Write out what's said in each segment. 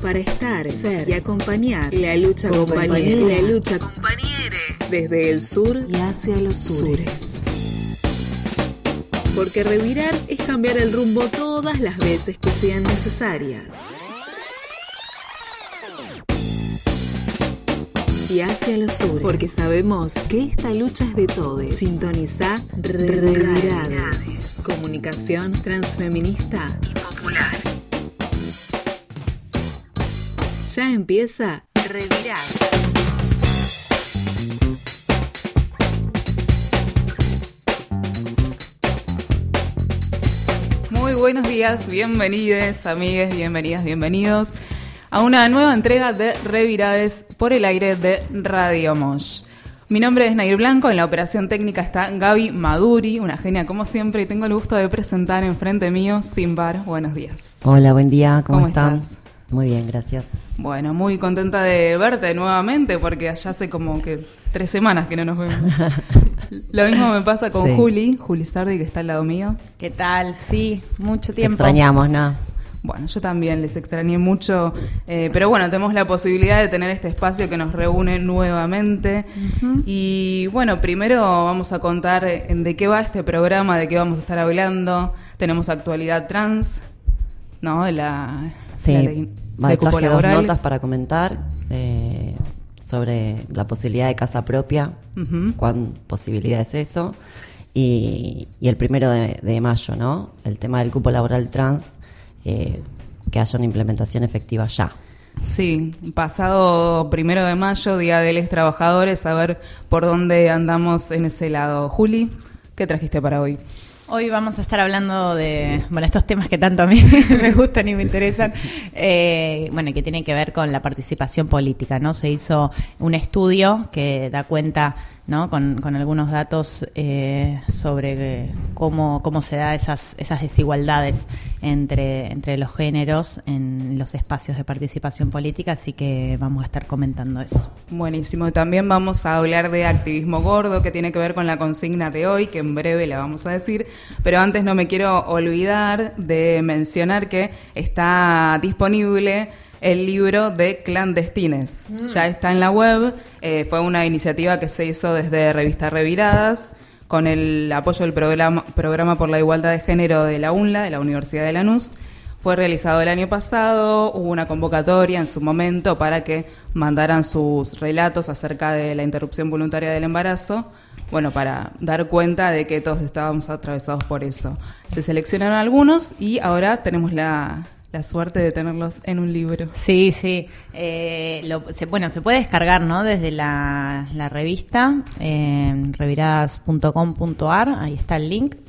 para estar, ser y acompañar la lucha compañera desde el sur y hacia los sures. Porque revirar es cambiar el rumbo todas las veces que sean necesarias. Y hacia los sures, porque sabemos que esta lucha es de todos. Sintoniza Revirades. Comunicación transfeminista y popular. Ya empieza Revirades. Muy buenos días, bienvenides, amigues, bienvenidas, bienvenidos a una nueva entrega de Revirades por el aire de Radio Mosh. Mi nombre es Nair Blanco, en la operación técnica está Gaby Maduri, una genia como siempre, y tengo el gusto de presentar enfrente mío Simbar. Buenos días. Hola, buen día, ¿cómo estás? Muy bien, gracias. Bueno, muy contenta de verte nuevamente porque allá hace como que 3 semanas que no nos vemos. Lo mismo me pasa con Juli Sardi, que está al lado mío. ¿Qué tal? Sí, mucho tiempo. Te extrañamos, ¿no? Bueno, yo también les extrañé mucho, pero bueno, tenemos la posibilidad de tener este espacio que nos reúne nuevamente. Uh-huh. Y bueno, primero vamos a contar de qué va este programa, de qué vamos a estar hablando. Tenemos actualidad trans, ¿no? Sí, traje 2 notas para comentar sobre la posibilidad de casa propia, uh-huh. ¿Cuán posibilidad es eso? Y el 1 de mayo, ¿no? El tema del cupo laboral trans, que haya una implementación efectiva ya. Sí, pasado 1 de mayo, Día de los Trabajadores, a ver por dónde andamos en ese lado. Juli, ¿qué trajiste para hoy? Hoy vamos a estar hablando de, estos temas que tanto a mí me gustan y me interesan, que tienen que ver con la participación política, ¿no? Se hizo un estudio que da cuenta, ¿no? con algunos datos sobre cómo se da esas desigualdades entre los géneros en los espacios de participación política, así que vamos a estar comentando eso. Buenísimo. También vamos a hablar de activismo gordo, que tiene que ver con la consigna de hoy, que en breve la vamos a decir, pero antes no me quiero olvidar de mencionar que está disponible el libro de Clandestines. Ya está en la web. Fue una iniciativa que se hizo desde Revista Reviradas con el apoyo del programa por la Igualdad de Género de la UNLA, de la Universidad de Lanús. Fue realizado el año pasado, hubo una convocatoria en su momento para que mandaran sus relatos acerca de la interrupción voluntaria del embarazo, para dar cuenta de que todos estábamos atravesados por eso. Se seleccionaron algunos y ahora tenemos la suerte de tenerlos en un libro. Sí. Se puede descargar, ¿no? Desde la revista, reviradas.com.ar, ahí está el link.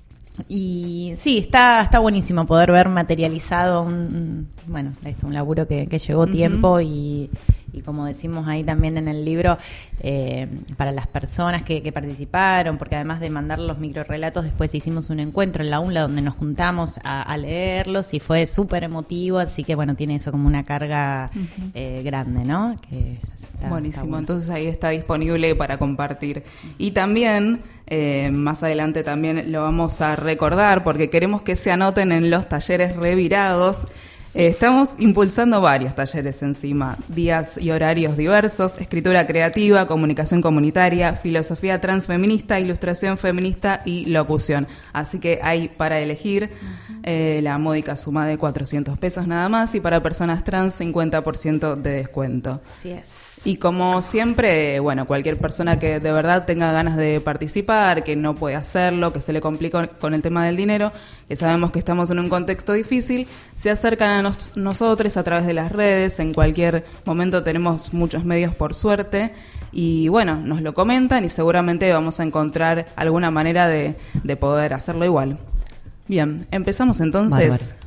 Y sí, está buenísimo poder ver materializado un laburo que llevó uh-huh. tiempo y como decimos ahí también en el libro, para las personas que participaron, porque además de mandar los microrelatos, después hicimos un encuentro en la UNLA donde nos juntamos a leerlos y fue súper emotivo, así que tiene eso como una carga uh-huh. Grande, ¿no? Que buenísimo, está bueno. Entonces ahí está disponible para compartir. Y también, más adelante también lo vamos a recordar, porque queremos que se anoten en los talleres revirados. Estamos impulsando varios talleres encima, días y horarios diversos, escritura creativa, comunicación comunitaria, filosofía transfeminista, ilustración feminista y locución. Así que hay para elegir la módica suma de 400 pesos nada más, y para personas trans 50% de descuento. Así es. Y como siempre, cualquier persona que de verdad tenga ganas de participar, que no puede hacerlo, que se le complica con el tema del dinero, que sabemos que estamos en un contexto difícil, se acercan a nosotros a través de las redes. En cualquier momento tenemos muchos medios, por suerte, y nos lo comentan y seguramente vamos a encontrar alguna manera de poder hacerlo igual. Bien, empezamos entonces.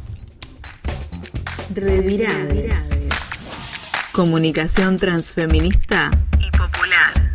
Revirades. Comunicación transfeminista y popular.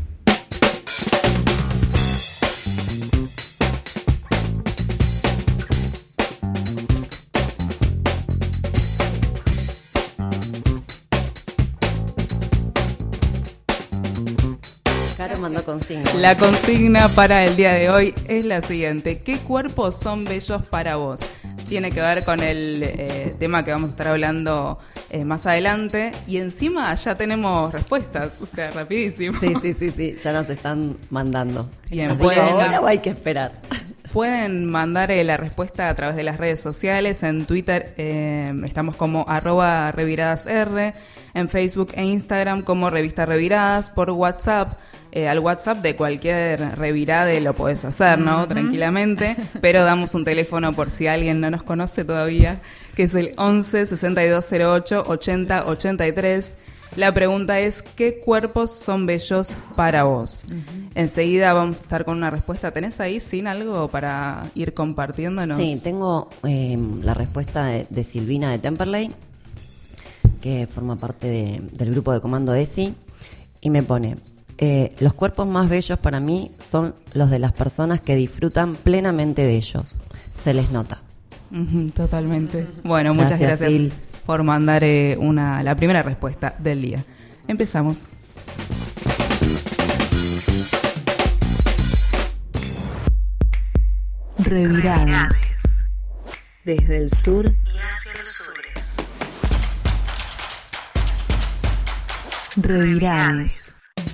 Caro mandó consigna. La consigna para el día de hoy es la siguiente: ¿qué cuerpos son bellos para vos? tiene que ver con el tema que vamos a estar hablando más adelante. Y encima ya tenemos respuestas, o sea, rapidísimo. Sí, ya nos están mandando. Bien, ahora o hay que esperar. Pueden mandar la respuesta a través de las redes sociales. En Twitter estamos como @reviradasr, en Facebook e Instagram como Revista Reviradas, por WhatsApp. Al WhatsApp de cualquier revirade lo podés hacer, ¿no? Tranquilamente, pero damos un teléfono por si alguien no nos conoce todavía, que es el 11 6208 80 83. La pregunta es, ¿qué cuerpos son bellos para vos? Enseguida vamos a estar con una respuesta. ¿Tenés ahí, Sin, algo para ir compartiéndonos? Sí, tengo la respuesta de Silvina de Temperley, que forma parte del grupo de comando ESI, y me pone: los cuerpos más bellos para mí son los de las personas que disfrutan plenamente de ellos. Se les nota. Totalmente. Bueno, muchas gracias Sil, por mandar la primera respuesta del día. Empezamos. Reviradas. Desde el sur y hacia los sures. Reviradas.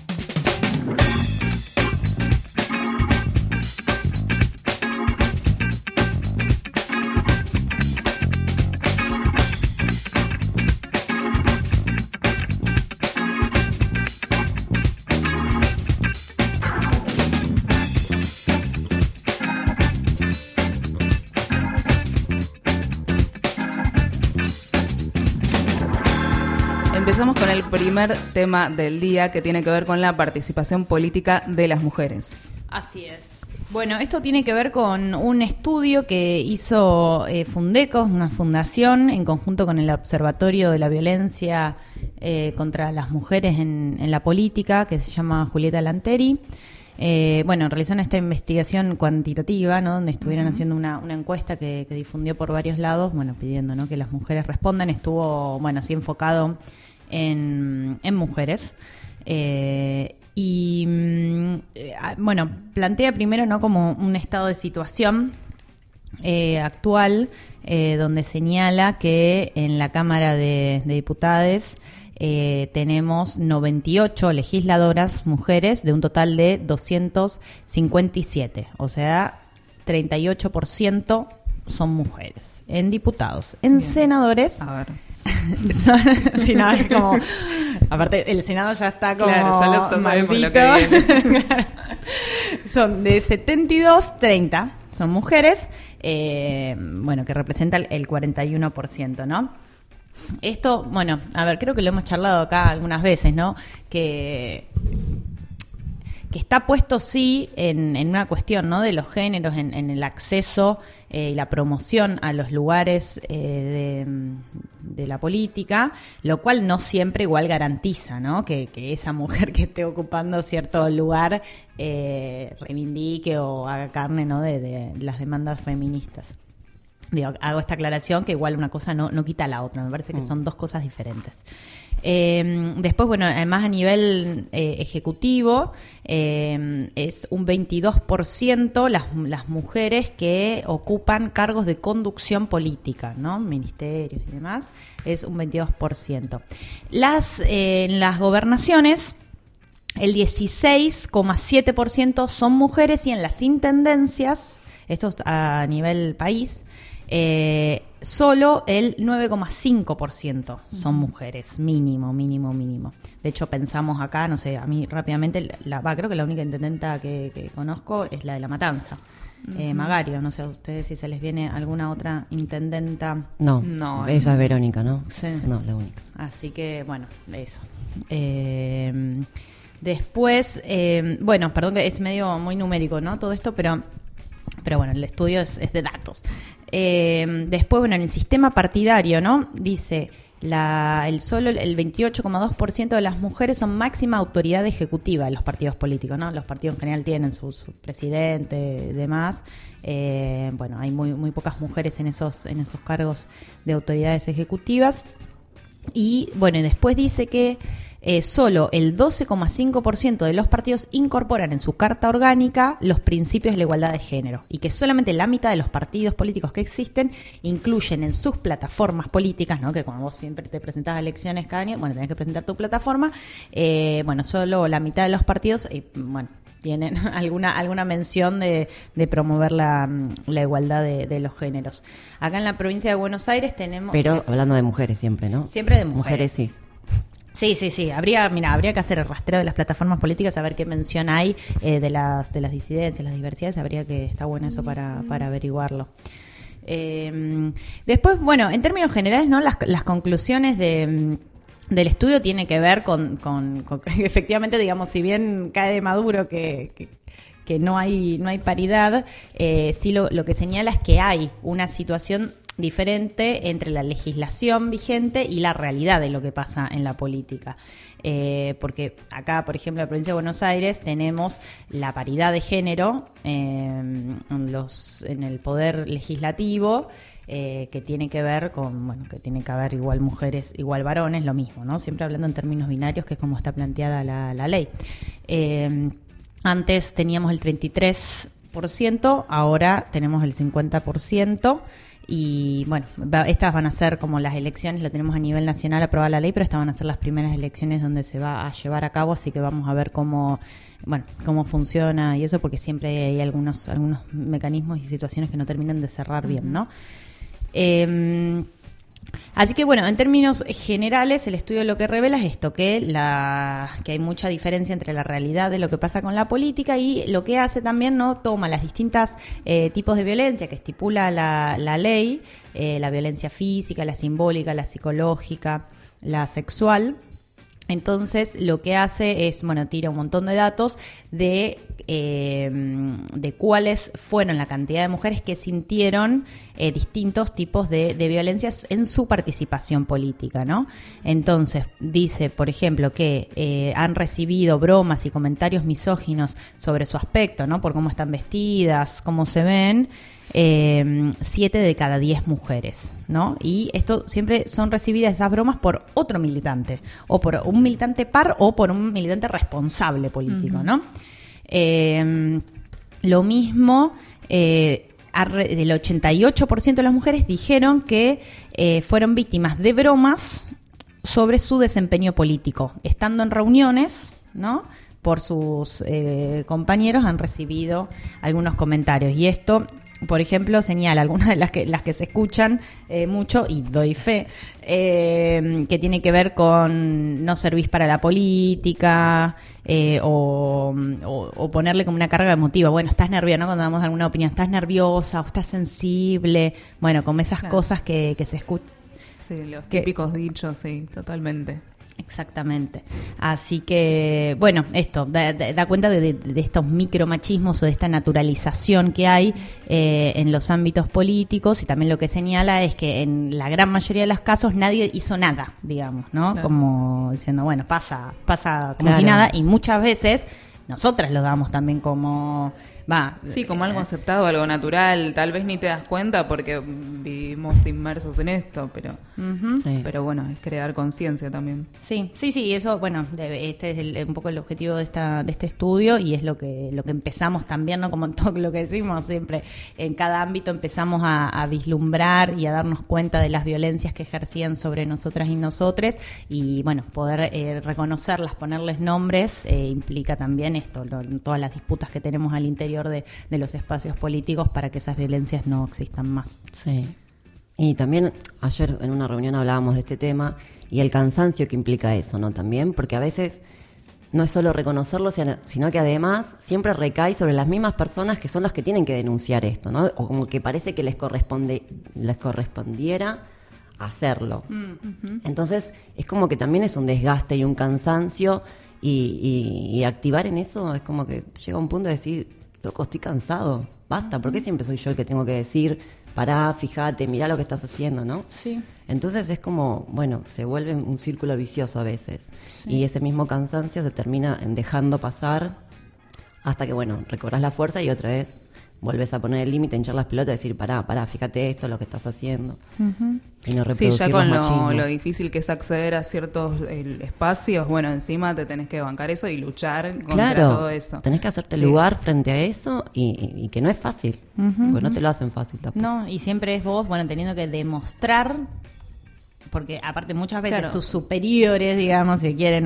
Empezamos con el primer tema del día, que tiene que ver con la participación política de las mujeres. Así es. Bueno, esto tiene que ver con un estudio que hizo Fundeco, una fundación, en conjunto con el Observatorio de la Violencia contra las Mujeres en la Política, que se llama Julieta Lanteri. Realizaron esta investigación cuantitativa, ¿no? Donde estuvieron haciendo una encuesta que difundió por varios lados, pidiendo, ¿no?, que las mujeres respondan. Estuvo, así enfocado en mujeres. Plantea primero, ¿no?, como un estado de situación actual, donde señala que en la Cámara de Diputados tenemos 98 legisladoras mujeres de un total de 257, o sea, 38% son mujeres en diputados. En Bien. Senadores, A ver. sí, no, es como, aparte el Senado ya está como, Claro, ya lo sabemos lo maldito. que viene. Claro. Son de 72, 30 son mujeres, que representan el 41%, ¿no? Esto, creo que lo hemos charlado acá algunas veces, ¿no? Que está puesto, sí, en una cuestión, ¿no?, de los géneros, en el acceso y la promoción a los lugares de la política, lo cual no siempre igual garantiza, ¿no?, que esa mujer que esté ocupando cierto lugar reivindique o haga carne, ¿no?, de las demandas feministas. Hago esta aclaración, que igual una cosa no quita la otra, me parece que son dos cosas diferentes. Después, además a nivel ejecutivo, es un 22% las mujeres que ocupan cargos de conducción política, ¿no?, ministerios y demás, es un 22%. En las gobernaciones, el 16,7% son mujeres, y en las intendencias, esto es a nivel país, solo el 9,5% son mujeres, mínimo. De hecho, pensamos acá, no sé, a mí rápidamente, creo que la única intendenta que conozco es la de La Matanza, Magario. No sé a ustedes si se les viene alguna otra intendenta. No, esa es Verónica, ¿no? Sí. No, la única. Así que, eso. Después, perdón que es medio muy numérico, ¿no?, todo esto, pero el estudio es de datos. Después, en el sistema partidario, ¿no?, dice el 28,2% de las mujeres son máxima autoridad ejecutiva de los partidos políticos, ¿no? Los partidos en general tienen su presidente y demás. Hay muy pocas mujeres en esos cargos de autoridades ejecutivas. Y después dice que solo el 12,5% de los partidos incorporan en su carta orgánica los principios de la igualdad de género y que solamente la mitad de los partidos políticos que existen incluyen en sus plataformas políticas, ¿no? Que cuando vos siempre te presentás a elecciones cada año, bueno, tenés que presentar tu plataforma, solo la mitad de los partidos, tienen alguna mención de promover la igualdad de los géneros. Acá en la provincia de Buenos Aires tenemos... Pero hablando de mujeres siempre, ¿no? Siempre de mujeres. Mujeres cis. Sí. Habría que hacer el rastreo de las plataformas políticas, a ver qué mención hay de las disidencias, las diversidades. Está bueno eso para averiguarlo. Después, bueno, en términos generales, ¿no? Las conclusiones del estudio tiene que ver con efectivamente, digamos, si bien cae de maduro que no hay paridad, sí lo que señala es que hay una situación diferente entre la legislación vigente y la realidad de lo que pasa en la política. Porque acá, por ejemplo, en la provincia de Buenos Aires tenemos la paridad de género en el poder legislativo, que tiene que ver que tiene que haber igual mujeres, igual varones, lo mismo, ¿no? Siempre hablando en términos binarios, que es como está planteada la ley. Antes teníamos el 33%, ahora tenemos el 50%. Y bueno, estas van a ser como las elecciones, lo tenemos a nivel nacional aprobada la ley, pero estas van a ser las primeras elecciones donde se va a llevar a cabo, así que vamos a ver cómo funciona y eso, porque siempre hay algunos mecanismos y situaciones que no terminan de cerrar bien, ¿no? Así que bueno, en términos generales, el estudio lo que revela es esto, que hay mucha diferencia entre la realidad de lo que pasa con la política y lo que hace también, ¿no? Toma las distintas tipos de violencia que estipula la ley, la violencia física, la simbólica, la psicológica, la sexual. Entonces, lo que hace es, tira un montón de datos de cuáles fueron la cantidad de mujeres que sintieron distintos tipos de violencias en su participación política, ¿no? Entonces, dice, por ejemplo, que han recibido bromas y comentarios misóginos sobre su aspecto, ¿no? Por cómo están vestidas, cómo se ven, 7 de cada 10 mujeres, ¿no? Y esto siempre son recibidas esas bromas por otro militante, o por un militante par o por un militante responsable político, ¿no? Lo mismo, el 88% de las mujeres dijeron que fueron víctimas de bromas sobre su desempeño político, estando en reuniones, ¿no? Por sus compañeros han recibido algunos comentarios, y esto, por ejemplo, señala algunas de las que se escuchan mucho, y doy fe, que tiene que ver con no servís para la política, o ponerle como una carga emotiva. Bueno, estás nerviosa, ¿no? Cuando damos alguna opinión, estás nerviosa o estás sensible. Bueno, como esas cosas que se escuchan. Sí, los típicos dichos, sí, totalmente. Exactamente. Así que, bueno, esto da cuenta de estos micromachismos o de esta naturalización que hay en los ámbitos políticos, y también lo que señala es que en la gran mayoría de los casos nadie hizo nada, digamos, ¿no? Claro. Como diciendo, bueno, pasa como si nada, y muchas veces nosotras lo damos también como... Sí, como algo aceptado, algo natural. Tal vez ni te das cuenta porque vivimos inmersos en esto, pero sí. Pero bueno, es crear conciencia también. Sí, eso, bueno, este es un poco el objetivo de este estudio, y es lo que empezamos también, ¿no? Como en todo lo que decimos siempre, en cada ámbito empezamos a vislumbrar y a darnos cuenta de las violencias que ejercían sobre nosotras y nosotres, y bueno, poder reconocerlas, ponerles nombres, implica también esto, todas las disputas que tenemos al interior de los espacios políticos para que esas violencias no existan más. Sí. Y también ayer en una reunión hablábamos de este tema y el cansancio que implica eso, ¿no? También, porque a veces no es solo reconocerlo, sino que además siempre recae sobre las mismas personas que son las que tienen que denunciar esto, ¿no? O como que parece que les correspondiera hacerlo. Entonces es como que también es un desgaste y un cansancio, y activar en eso es como que llega un punto de decir, loco, estoy cansado, basta, ¿por qué siempre soy yo el que tengo que decir, pará, fíjate, mirá lo que estás haciendo, ¿no? Sí. Entonces es como, bueno, se vuelve un círculo vicioso a veces, sí. Y ese mismo cansancio se termina dejando pasar hasta que, bueno, recobras la fuerza y otra vez volvés a poner el límite, hinchar las pelotas y decir, pará, fíjate esto, lo que estás haciendo. Y no reproducir ya con lo difícil que es acceder a ciertos espacios, bueno, encima te tenés que bancar eso y luchar contra todo eso. Tenés que hacerte lugar frente a eso y que no es fácil, porque no te lo hacen fácil tampoco. No, y siempre es vos, bueno, teniendo que demostrar, porque aparte muchas veces tus superiores, digamos, si quieren,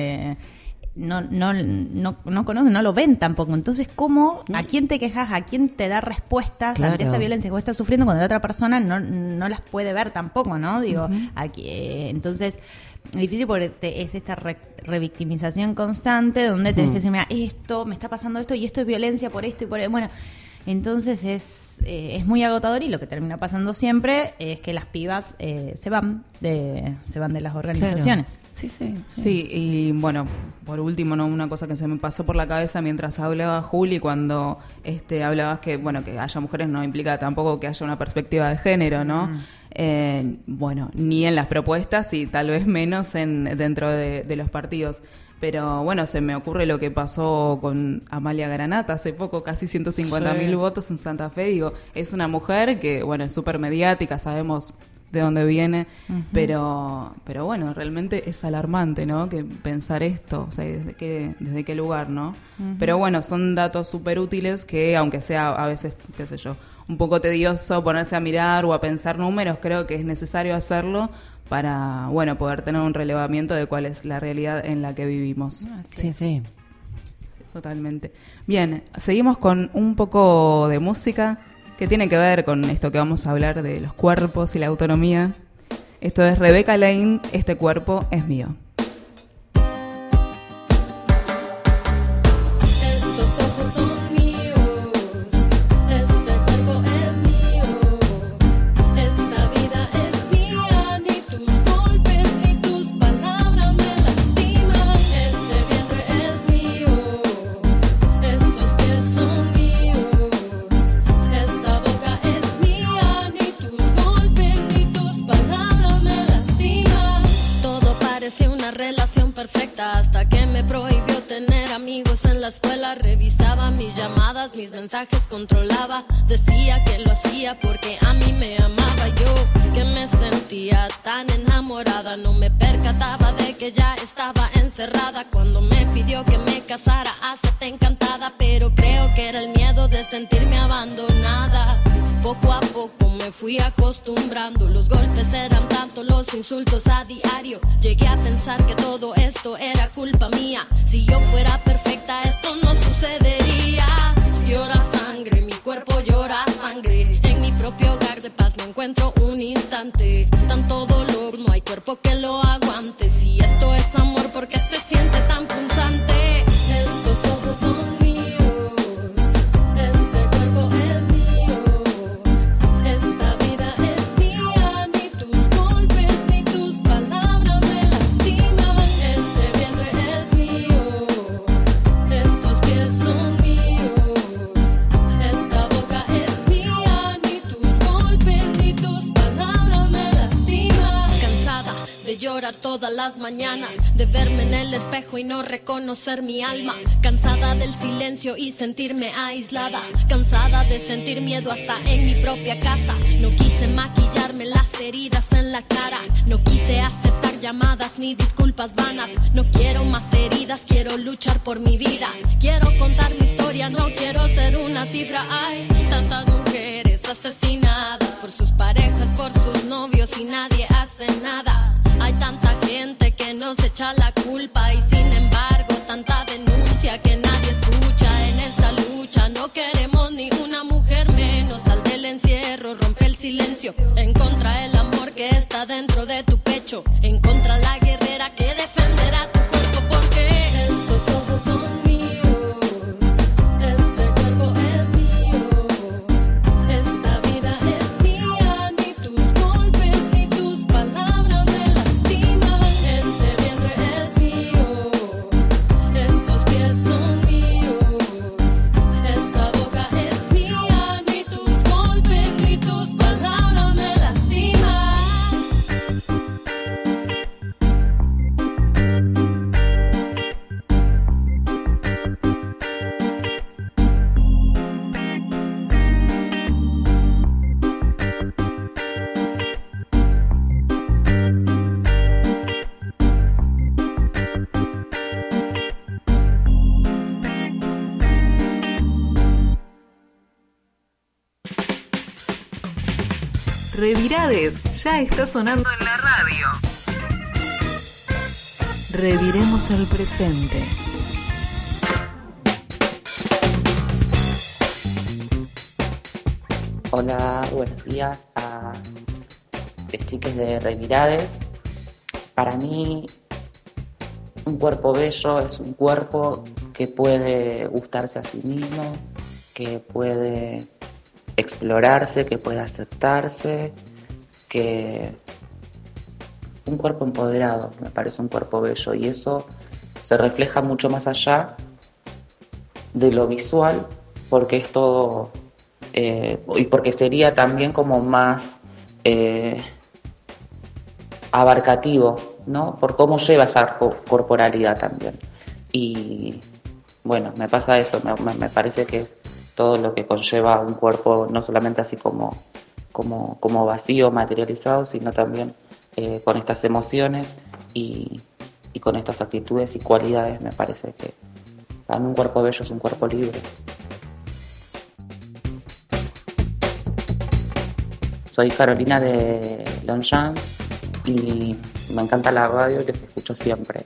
no conocen, no lo ven tampoco. Entonces, ¿cómo? ¿A quién te quejas? ¿A quién te da respuestas ante esa violencia que vos estás sufriendo cuando la otra persona no las puede ver tampoco, ¿no? Digo, aquí, entonces, es difícil porque es esta revictimización constante donde tenés que decir, mira, esto, me está pasando esto y esto es violencia por esto y por... Bueno, entonces es muy agotador y lo que termina pasando siempre es que las pibas se van de las organizaciones. Claro. Sí, y bueno, por último, ¿no? Una cosa que se me pasó por la cabeza mientras hablaba Juli, cuando hablabas que, bueno, que haya mujeres no implica tampoco que haya una perspectiva de género, ¿no? Bueno, ni en las propuestas y tal vez menos dentro de los partidos. Pero bueno, se me ocurre lo que pasó con Amalia Granata hace poco, casi 150.000 votos en Santa Fe. Digo, es una mujer que, bueno, es súper mediática, sabemos de dónde viene, pero bueno, realmente es alarmante, ¿no? Que pensar esto, o sea, desde qué lugar, ¿no? Pero bueno, son datos súper útiles que, aunque sea a veces, qué sé yo, un poco tedioso ponerse a mirar o a pensar números, creo que es necesario hacerlo para, bueno, poder tener un relevamiento de cuál es la realidad en la que vivimos. Sí. Totalmente. Bien, seguimos con un poco de música que tiene que ver con esto que vamos a hablar de los cuerpos y la autonomía. Esto es Rebecca Lane, Este cuerpo es mío. Hasta que me prohibió tener amigos en la escuela. Revisaba mis llamadas, mis mensajes controlaba. Decía que lo hacía porque a mí me amaba. Yo que me sentía tan enamorada, no me percataba de que ya estaba encerrada. Cuando me pidió que me casara, hacete encantada. Pero creo que era el miedo de sentirme abandonada. Poco a poco me fui acostumbrando. Los golpes eran tanto, los insultos a diario. Llegué a pensar que todo esto era culpa mía. Si yo fuera perfecta, esto no sucedería. Llora sangre, mi cuerpo llora sangre. En mi propio hogar de paz no encuentro un instante. Tanto dolor, no hay cuerpo que lo aguante. Si esto es amor, ¿por qué se siente tan punzante? Estos ojos son llorar todas las mañanas, de verme en el espejo y no reconocer mi alma. Cansada del silencio y sentirme aislada. Cansada de sentir miedo hasta en mi propia casa. No quise maquillarme las heridas en la cara. No quise aceptar llamadas ni disculpas vanas. No quiero más heridas, quiero luchar por mi vida. Quiero contar mi historia, no quiero ser una cifra. Hay tantas mujeres asesinadas por sus parejas, por sus novios y nadie hace nada. Hay tanta gente que nos echa la culpa y sin embargo tanta denuncia que nadie escucha. En esta lucha no queremos ni una mujer menos. Sal del encierro, rompe el silencio. En contra el amor que está dentro de tu pecho. En contra la guerrera que defenderá tu cuerpo. Porque estos ojos son míos. Este cuerpo es mío. Esta vida es mía. Ni tus golpes ni tus palabras me lastiman. Este vientre es mío. Estos pies son míos. Esta boca es mía. Ni tus golpes ni tus palabras me lastiman. Revirades ya está sonando en la radio. Reviremos el presente. Hola, buenos días a los chiques de Revirades. Para mí, un cuerpo bello es un cuerpo que puede gustarse a sí mismo, que puede explorarse, que puede aceptarse, que un cuerpo empoderado me parece un cuerpo bello, y eso se refleja mucho más allá de lo visual, porque es todo y porque sería también como más abarcativo, ¿no? Por cómo lleva esa corporalidad también. Y bueno, me pasa eso, me parece que es todo lo que conlleva un cuerpo, no solamente así como vacío, materializado, sino también con estas emociones y con estas actitudes y cualidades. Me parece que para mí un cuerpo bello es un cuerpo libre. Soy Carolina de Longchamp y me encanta la radio y les escucho siempre.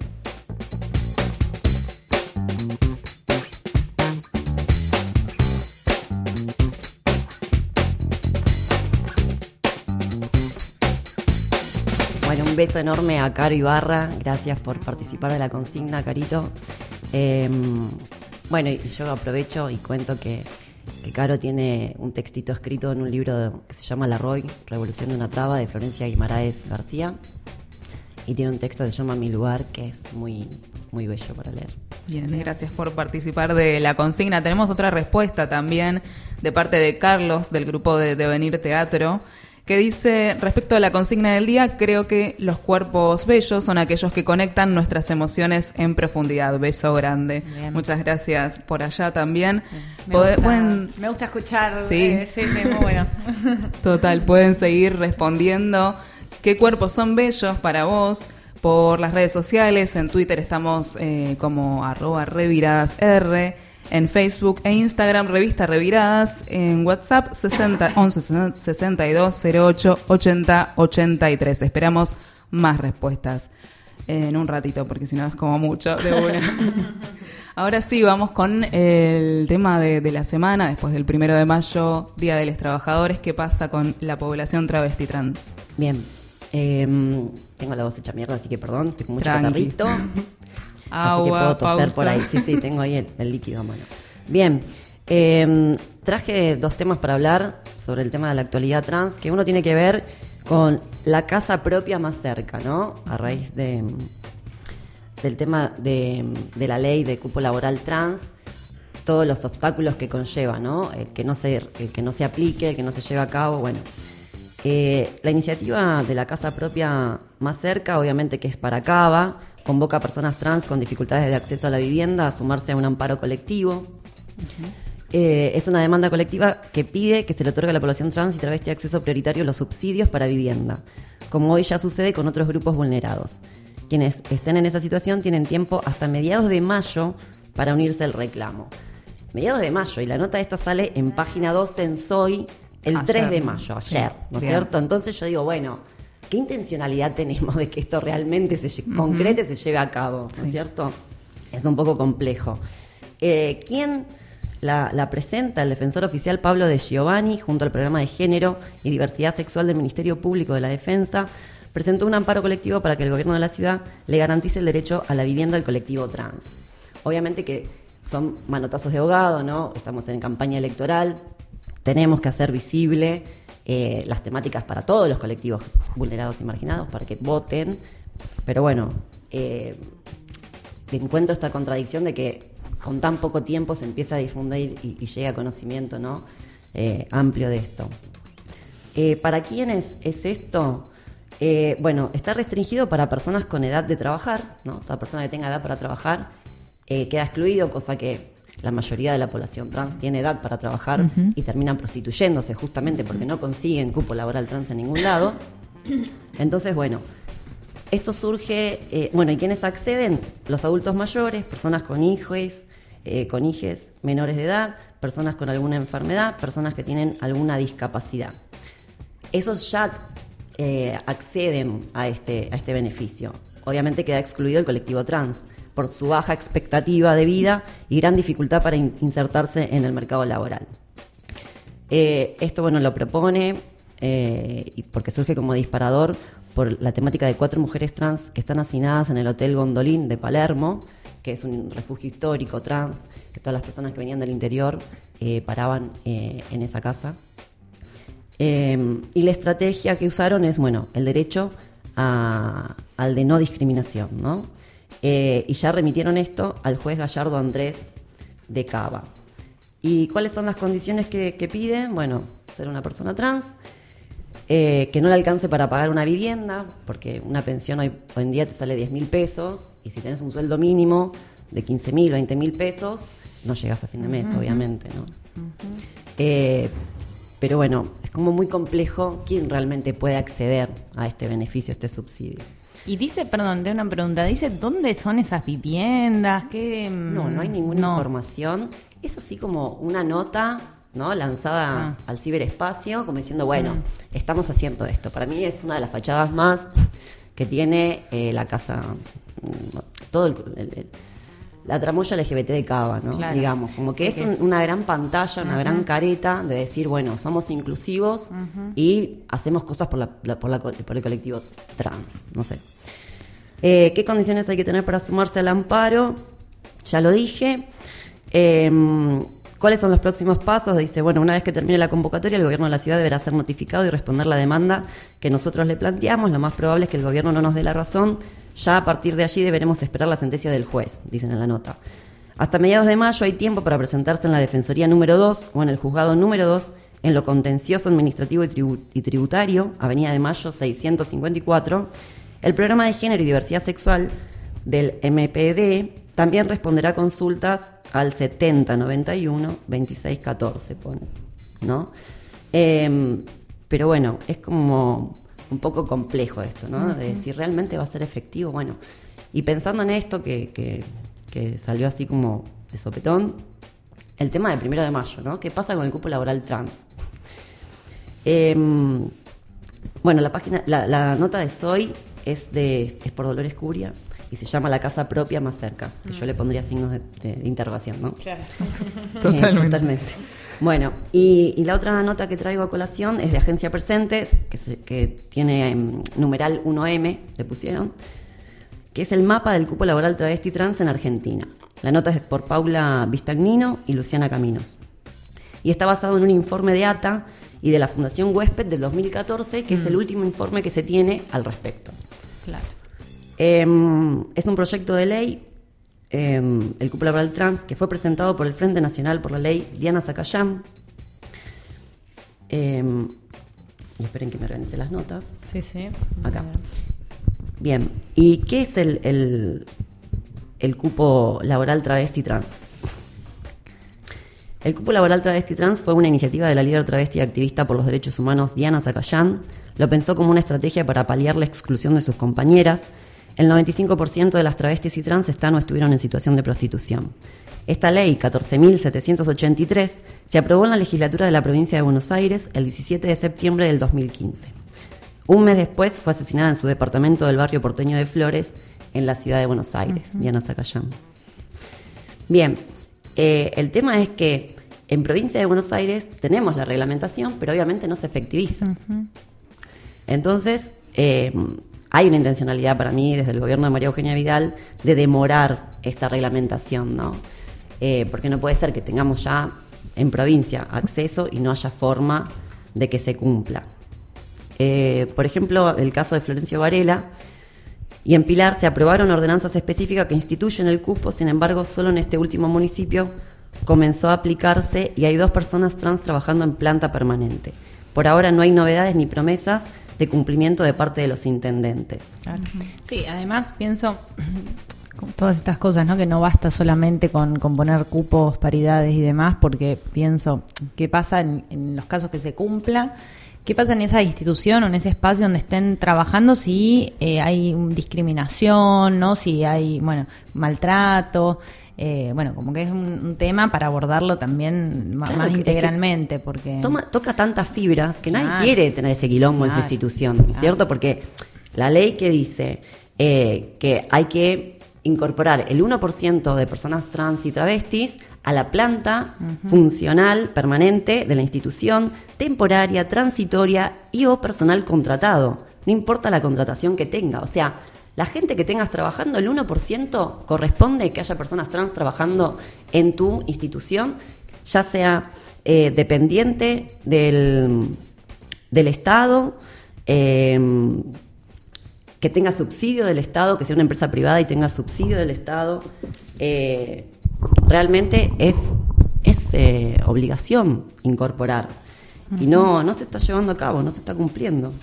Bueno, un beso enorme a Caro Ibarra, gracias por participar de la consigna, Carito. Bueno, y yo aprovecho y cuento que Caro tiene un textito escrito en un libro que se llama La Roy, Revolución de una Traba, de Florencia Guimaraes García, y tiene un texto que se llama Mi Lugar, que es muy, muy bello para leer. Bien, gracias por participar de la consigna. Tenemos otra respuesta también de parte de Carlos, del grupo de Devenir Teatro, que dice, respecto a la consigna del día, creo que los cuerpos bellos son aquellos que conectan nuestras emociones en profundidad. Beso grande. Bien. Muchas gracias por allá también. Me gusta escuchar. Sí, muy bueno. Total, pueden seguir respondiendo qué cuerpos son bellos para vos por las redes sociales. En Twitter estamos como @reviradasr. En Facebook e Instagram, Revista Reviradas. En WhatsApp, 11 62 08 80 83. Esperamos más respuestas en un ratito, porque si no es como mucho de una. Ahora sí, vamos con el tema de la semana, después del 1 de mayo, Día de los Trabajadores. ¿Qué pasa con la población travesti trans? Bien, tengo la voz hecha mierda, así que perdón, estoy con mucho catarrito. Así que puedo toser pausa por ahí. Sí, tengo ahí el líquido a mano. Bien, traje 2 temas para hablar sobre el tema de la actualidad trans, que uno tiene que ver con la casa propia más cerca, ¿no? A raíz del tema de la ley de cupo laboral trans, todos los obstáculos que conlleva, ¿no? El que no se aplique, el que no se lleve a cabo, bueno. La iniciativa de la casa propia más cerca, obviamente que es para Cava, convoca a personas trans con dificultades de acceso a la vivienda a sumarse a un amparo colectivo. Uh-huh. Es una demanda colectiva que pide que se le otorgue a la población trans y travesti acceso prioritario a los subsidios para vivienda, como hoy ya sucede con otros grupos vulnerados. Quienes estén en esa situación tienen tiempo hasta mediados de mayo para unirse al reclamo. Mediados de mayo, y la nota esta sale en página 12 en Soy el 3 de mayo, ayer, ¿no es cierto? Entonces yo digo, bueno, ¿qué intencionalidad tenemos de que esto realmente se concrete, se lleve a cabo? ¿No es cierto? Es un poco complejo. ¿Quién la presenta? El defensor oficial Pablo de Giovanni, junto al programa de Género y Diversidad Sexual del Ministerio Público de la Defensa, presentó un amparo colectivo para que el gobierno de la ciudad le garantice el derecho a la vivienda al colectivo trans. Obviamente que son manotazos de ahogado, ¿no? Estamos en campaña electoral, tenemos que hacer visible las temáticas para todos los colectivos vulnerados y marginados para que voten, pero bueno, encuentro esta contradicción de que con tan poco tiempo se empieza a difundir y llega a conocimiento, ¿no? Amplio de esto. ¿Para quiénes es esto? Bueno, está restringido para personas con edad de trabajar, ¿no? Toda persona que tenga edad para trabajar queda excluido, cosa que la mayoría de la población trans tiene edad para trabajar y terminan prostituyéndose justamente porque no consiguen cupo laboral trans en ningún lado. Entonces, bueno, esto surge, ¿y quiénes acceden? Los adultos mayores, personas con hijes menores de edad, personas con alguna enfermedad, personas que tienen alguna discapacidad. esos ya acceden a este beneficio. Obviamente queda excluido el colectivo trans por su baja expectativa de vida y gran dificultad para insertarse en el mercado laboral. Esto, lo propone y porque surge como disparador por la temática de 4 mujeres trans que están hacinadas en el Hotel Gondolin de Palermo, que es un refugio histórico trans, que todas las personas que venían del interior paraban en esa casa. Y la estrategia que usaron es, el derecho al de no discriminación, ¿no? Y ya remitieron esto al juez Gallardo Andrés de Cava. ¿Y cuáles son las condiciones que piden? Ser una persona trans, que no le alcance para pagar una vivienda, porque una pensión hoy en día te sale 10.000 pesos, y si tenés un sueldo mínimo de 15.000, 20.000 pesos, no llegas a fin de mes, obviamente, ¿no? Pero es como muy complejo quién realmente puede acceder a este beneficio, a este subsidio. Y dice, perdón, tengo una pregunta, dice ¿dónde son esas viviendas? ¿Qué? No hay ninguna información. Es así como una nota, ¿no?, lanzada al ciberespacio, como diciendo, estamos haciendo esto. Para mí es una de las fachadas más que tiene la casa, todo la tramoya LGBT de Cava, ¿no? Claro. Digamos, como que sí, es una gran pantalla, una gran careta de decir, somos inclusivos y hacemos cosas por el colectivo trans, no sé. ¿Qué condiciones hay que tener para sumarse al amparo? Ya lo dije. ¿Cuáles son los próximos pasos? Dice, una vez que termine la convocatoria, el gobierno de la ciudad deberá ser notificado y responder la demanda que nosotros le planteamos. Lo más probable es que el gobierno no nos dé la razón. Ya a partir de allí deberemos esperar la sentencia del juez, dicen en la nota. Hasta mediados de mayo hay tiempo para presentarse en la Defensoría número 2 o en el Juzgado número 2 en lo contencioso administrativo y tributario, Avenida de Mayo 654. El programa de género y diversidad sexual del MPD también responderá consultas al 7091 2614, pone, ¿no? Pero es como un poco complejo esto, ¿no? De si realmente va a ser efectivo, y pensando en esto que salió así como de sopetón, el tema del 1 de mayo, ¿no? ¿Qué pasa con el cupo laboral trans? La nota de Soy es por Dolores Curia y se llama La casa propia más cerca, que yo le pondría signos de interrogación, ¿no? Claro. Totalmente. Y la otra nota que traigo a colación es de Agencia Presentes, que tiene numeral 1M, le pusieron, que es el mapa del cupo laboral travesti trans en Argentina. La nota es por Paula Vistagnino y Luciana Caminos. Y está basado en un informe de ATA y de la Fundación Huésped del 2014, que es el último informe que se tiene al respecto. Claro. Es un proyecto de ley, el cupo laboral trans, que fue presentado por el Frente Nacional por la Ley Diana Zacayán. Y esperen que me organice las notas. Sí. Acá. Bien. ¿Y qué es el cupo laboral travesti trans? El cupo laboral travesti trans fue una iniciativa de la líder travesti y activista por los derechos humanos Diana Zacayán. Lo pensó como una estrategia para paliar la exclusión de sus compañeras. El 95% de las travestis y trans están o estuvieron en situación de prostitución. Esta ley, 14.783, se aprobó en la legislatura de la provincia de Buenos Aires el 17 de septiembre del 2015. Un mes después fue asesinada en su departamento del barrio porteño de Flores, en la ciudad de Buenos Aires, Diana Zacayán. Bien, el tema es que en provincia de Buenos Aires tenemos la reglamentación, pero obviamente no se efectiviza. Entonces, hay una intencionalidad para mí desde el gobierno de María Eugenia Vidal de demorar esta reglamentación, ¿no? Porque no puede ser que tengamos ya en provincia acceso y no haya forma de que se cumpla. Por ejemplo, el caso de Florencio Varela y en Pilar se aprobaron ordenanzas específicas que instituyen el cupo, sin embargo, solo en este último municipio comenzó a aplicarse y hay 2 personas trans trabajando en planta permanente. Por ahora no hay novedades ni promesas de cumplimiento de parte de los intendentes. Claro. Sí, además pienso con todas estas cosas, ¿no? Que no basta solamente con poner cupos, paridades y demás, porque pienso, ¿qué pasa en los casos que se cumpla? ¿Qué pasa en esa institución o en ese espacio donde estén trabajando si hay discriminación, ¿no? Si hay, maltrato? bueno, como que es un tema para abordarlo también más integralmente, porque toca tantas fibras que nadie quiere tener ese quilombo en su institución, ¿cierto? Porque la ley que dice que hay que incorporar el 1% de personas trans y travestis a la planta funcional permanente de la institución, temporaria, transitoria y o personal contratado. No importa la contratación que tenga. O sea, la gente que tengas trabajando, el 1% corresponde que haya personas trans trabajando en tu institución, ya sea dependiente del Estado, que tenga subsidio del Estado, que sea una empresa privada y tenga subsidio del Estado. Realmente es obligación incorporar. Y no se está llevando a cabo, no se está cumpliendo.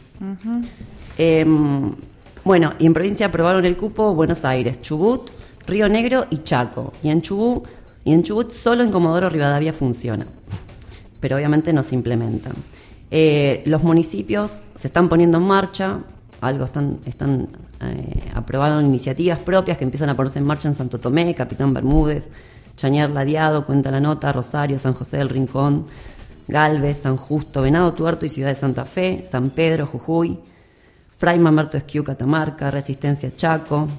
Bueno, y en provincia aprobaron el cupo Buenos Aires, Chubut, Río Negro y Chaco. Y en Chubut solo en Comodoro Rivadavia funciona. Pero obviamente no se implementan. Los municipios se están poniendo en marcha, están aprobando iniciativas propias que empiezan a ponerse en marcha en Santo Tomé, Capitán Bermúdez, Chañar Ladeado, Cuenta la Nota, Rosario, San José del Rincón, Galvez, San Justo, Venado Tuerto y Ciudad de Santa Fe, San Pedro, Jujuy, Fray Mamerto Esquiú, Catamarca, Resistencia Chaco,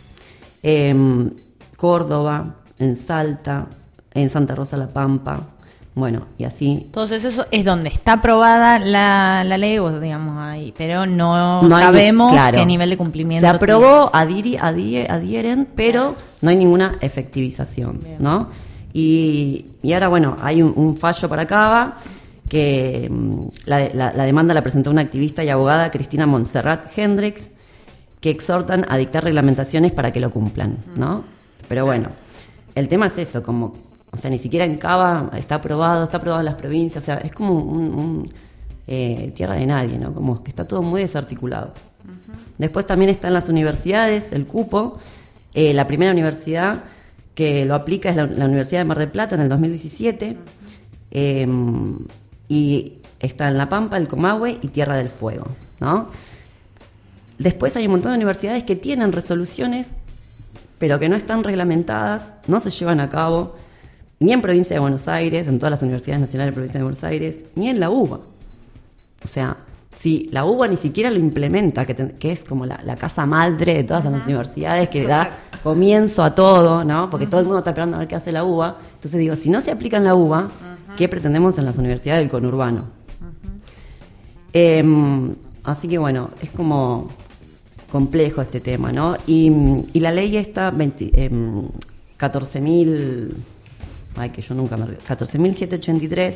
Córdoba, en Salta, en Santa Rosa La Pampa, bueno, y así. Entonces eso es donde está aprobada la ley, digamos, ahí, pero no sabemos qué nivel de cumplimiento. Se aprobó, adhieren, pero no hay ninguna efectivización, bien, ¿no? Y ahora, bueno, hay un fallo para Cava, que la demanda la presentó una activista y abogada, Cristina Montserrat Hendricks, que exhortan a dictar reglamentaciones para que lo cumplan, ¿no? Pero bueno, el tema es eso, o sea, ni siquiera en Cava está aprobado en las provincias, o sea, es como tierra de nadie, ¿no? Como que está todo muy desarticulado. Después también está en las universidades, el cupo. La primera universidad que lo aplica es la Universidad de Mar del Plata en el 2017, y está en La Pampa, el Comahue y Tierra del Fuego, ¿no? Después hay un montón de universidades que tienen resoluciones, pero que no están reglamentadas, no se llevan a cabo, ni en Provincia de Buenos Aires, en todas las universidades nacionales de Provincia de Buenos Aires, ni en la UBA. O sea, si la UBA ni siquiera lo implementa, que es como la casa madre de todas las universidades, que da comienzo a todo, ¿no? Porque todo el mundo está esperando a ver qué hace la UBA. Entonces digo, si no se aplica en la UBA, ¿qué pretendemos en las universidades del conurbano? Así que bueno, es como complejo este tema, ¿no? Y la ley esta 14.783,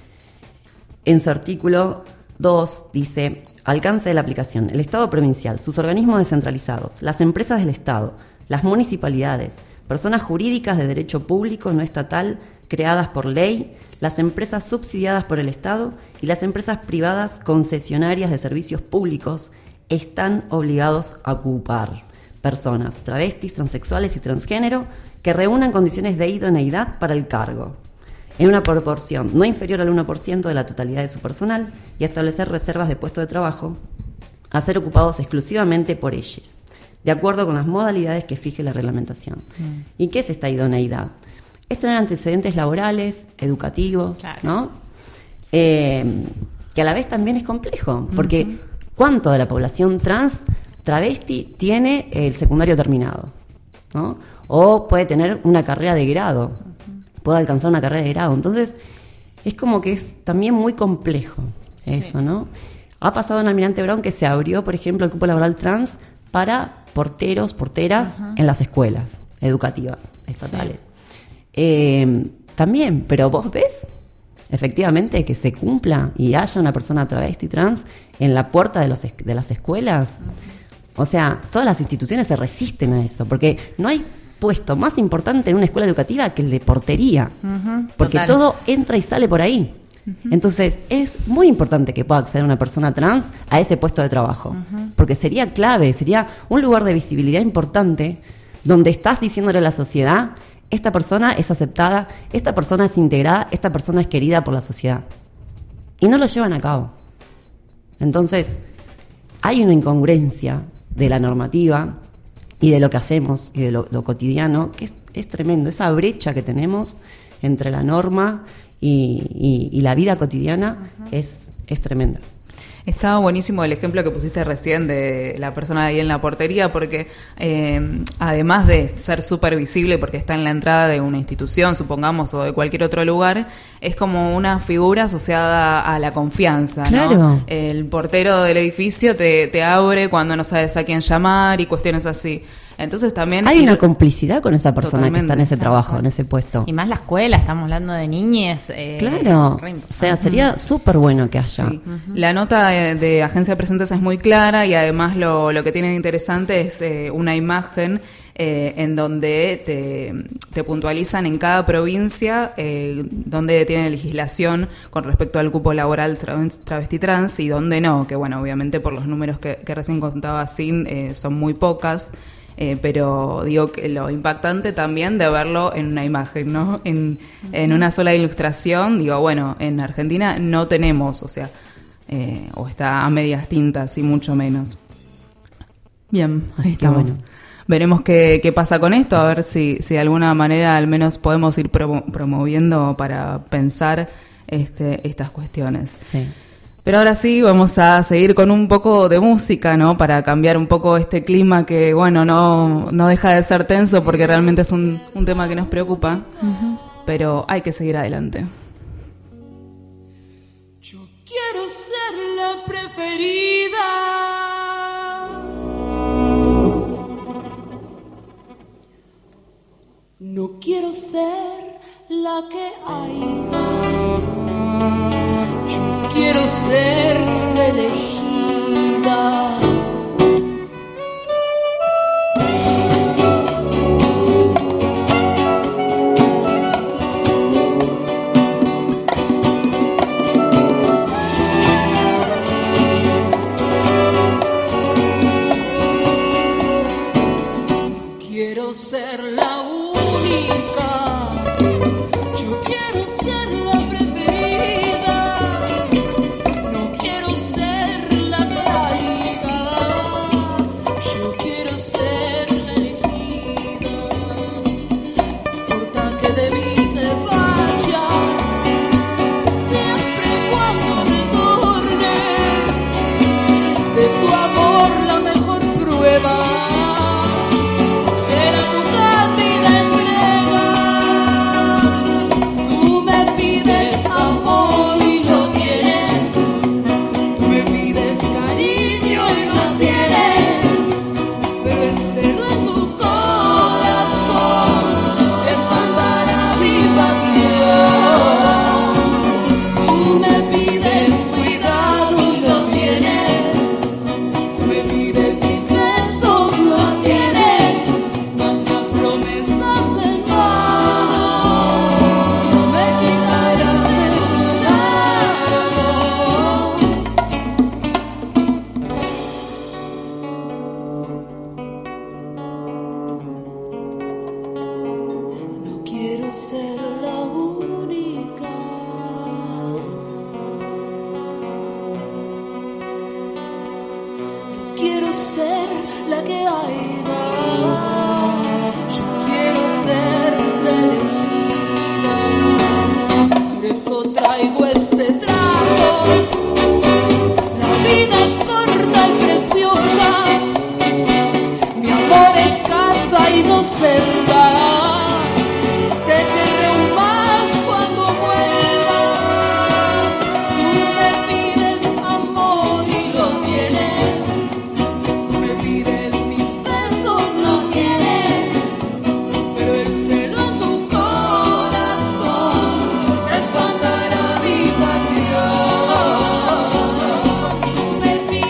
en su artículo 2 dice: alcance de la aplicación. El Estado provincial, sus organismos descentralizados, las empresas del Estado, las municipalidades, personas jurídicas de derecho público no estatal creadas por ley, las empresas subsidiadas por el Estado y las empresas privadas concesionarias de servicios públicos están obligados a ocupar personas travestis, transexuales y transgénero que reúnan condiciones de idoneidad para el cargo, en una proporción no inferior al 1% de la totalidad de su personal, y establecer reservas de puesto de trabajo a ser ocupados exclusivamente por ellos, de acuerdo con las modalidades que fije la reglamentación. ¿Y qué es esta idoneidad? Es tener antecedentes laborales, educativos, claro, ¿no? Que a la vez también es complejo, porque ¿cuánto de la población travesti tiene el secundario terminado, ¿no? O puede tener una carrera de grado, puede alcanzar una carrera de grado. Entonces, es como que es también muy complejo eso, ¿no? Ha pasado en Almirante Brown que se abrió, por ejemplo, el cupo laboral trans para porteros, porteras en las escuelas educativas estatales. También, pero vos ves efectivamente que se cumpla y haya una persona travesti trans en la puerta de las escuelas. O sea, todas las instituciones se resisten a eso, porque no hay puesto más importante en una escuela educativa que el de portería, porque todo entra y sale por ahí. Entonces es muy importante que pueda acceder una persona trans a ese puesto de trabajo, porque sería clave, sería un lugar de visibilidad importante donde estás diciéndole a la sociedad: esta persona es aceptada, esta persona es integrada, esta persona es querida por la sociedad. Y no lo llevan a cabo. Entonces hay una incongruencia de la normativa y de lo que hacemos y de lo cotidiano que es tremendo. Esa brecha que tenemos entre la norma y la vida cotidiana es tremenda. Estaba buenísimo el ejemplo que pusiste recién de la persona ahí en la portería, porque además de ser súper visible porque está en la entrada de una institución, supongamos, o de cualquier otro lugar, es como una figura asociada a la confianza, claro, ¿no? El portero del edificio te abre cuando no sabes a quién llamar y cuestiones así. Entonces también hay una complicidad con esa persona que está en ese trabajo, claro, en ese puesto. Y más la escuela, estamos hablando de niñez. Claro, o sea, sería súper bueno que haya. Sí. La nota de Agencia de Presentes es muy clara y además lo que tiene de interesante es una imagen en donde te puntualizan en cada provincia donde tiene legislación con respecto al cupo laboral travesti trans y donde no, que bueno, obviamente por los números que recién contaba Sin son muy pocas. Pero digo que lo impactante también de verlo en una imagen, ¿no? En una sola ilustración, digo, bueno, en Argentina no tenemos, o sea, o está a medias tintas y mucho menos. Bien, ahí estamos. Bueno. Veremos qué pasa con esto, a ver si de alguna manera al menos podemos ir promoviendo para pensar estas cuestiones. Sí. Pero ahora sí vamos a seguir con un poco de música, ¿no? Para cambiar un poco este clima que, bueno, no deja de ser tenso porque realmente es un tema que nos preocupa, pero hay que seguir adelante. Yo quiero ser la preferida. No quiero ser la que haya. Quiero ser elegida. No quiero ser la única. Yo quiero ser la preferida.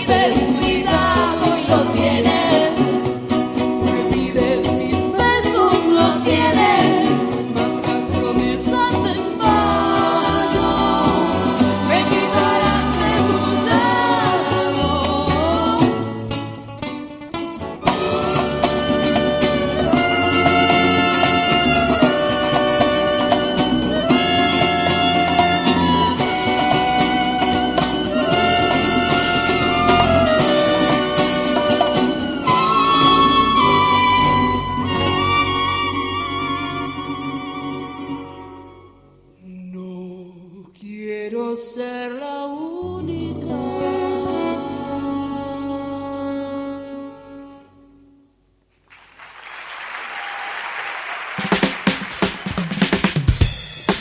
Lo tienes, tú me pides mis besos.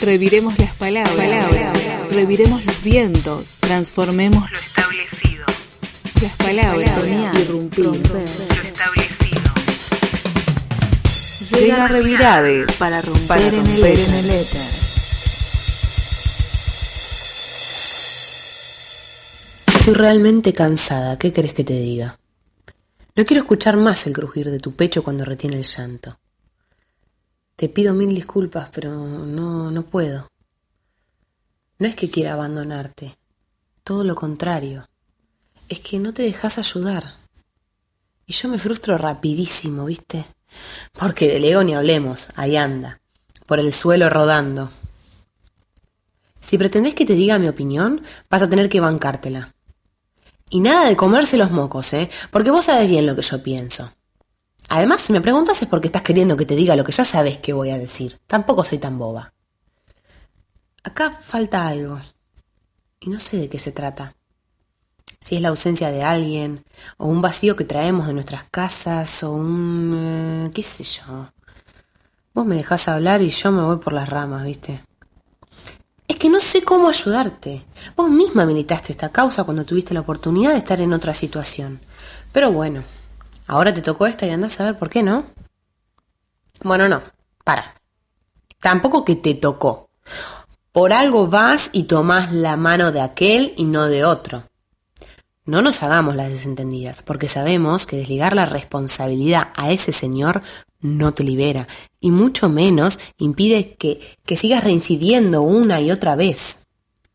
Reviremos las palabras, reviremos los vientos, transformemos lo establecido. Las palabras, soñar, irrumpir, romper lo establecido. Llega Revirades para romper en el éter. Estoy realmente cansada, ¿qué querés que te diga? No quiero escuchar más el crujir de tu pecho cuando retiene el llanto. Te pido 1000 disculpas, pero no puedo. No es que quiera abandonarte, todo lo contrario. Es que no te dejas ayudar. Y yo me frustro rapidísimo, ¿viste? Porque del ego ni hablemos, ahí anda, por el suelo rodando. Si pretendés que te diga mi opinión, vas a tener que bancártela. Y nada de comerse los mocos, porque vos sabés bien lo que yo pienso. Además, si me preguntas es porque estás queriendo que te diga lo que ya sabés que voy a decir. Tampoco soy tan boba. Acá falta algo. Y no sé de qué se trata. Si es la ausencia de alguien, o un vacío que traemos de nuestras casas, o un... qué sé yo. Vos me dejás hablar y yo me voy por las ramas, ¿viste? Es que no sé cómo ayudarte. Vos misma militaste esta causa cuando tuviste la oportunidad de estar en otra situación. Pero bueno, ahora te tocó esta y andás a ver por qué, ¿no? Bueno, no, para. Tampoco que te tocó. Por algo vas y tomás la mano de aquel y no de otro. No nos hagamos las desentendidas, porque sabemos que desligar la responsabilidad a ese señor no te libera, y mucho menos impide que sigas reincidiendo una y otra vez.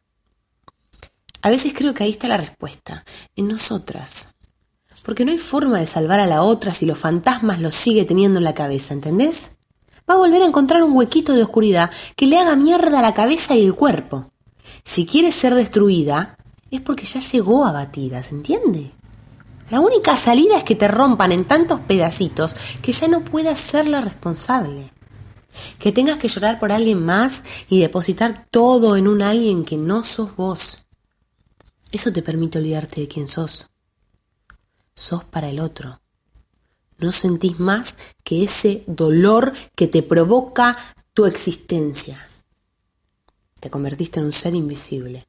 A veces creo que ahí está la respuesta, en nosotras. Porque no hay forma de salvar a la otra si los fantasmas los sigue teniendo en la cabeza, ¿entendés? Va a volver a encontrar un huequito de oscuridad que le haga mierda la cabeza y el cuerpo. Si quiere ser destruida, es porque ya llegó abatida, ¿se entiende? La única salida es que te rompan en tantos pedacitos que ya no puedas ser la responsable. Que tengas que llorar por alguien más y depositar todo en un alguien que no sos vos. Eso te permite olvidarte de quién sos. Sos para el otro. No sentís más que ese dolor que te provoca tu existencia. Te convertiste en un ser invisible.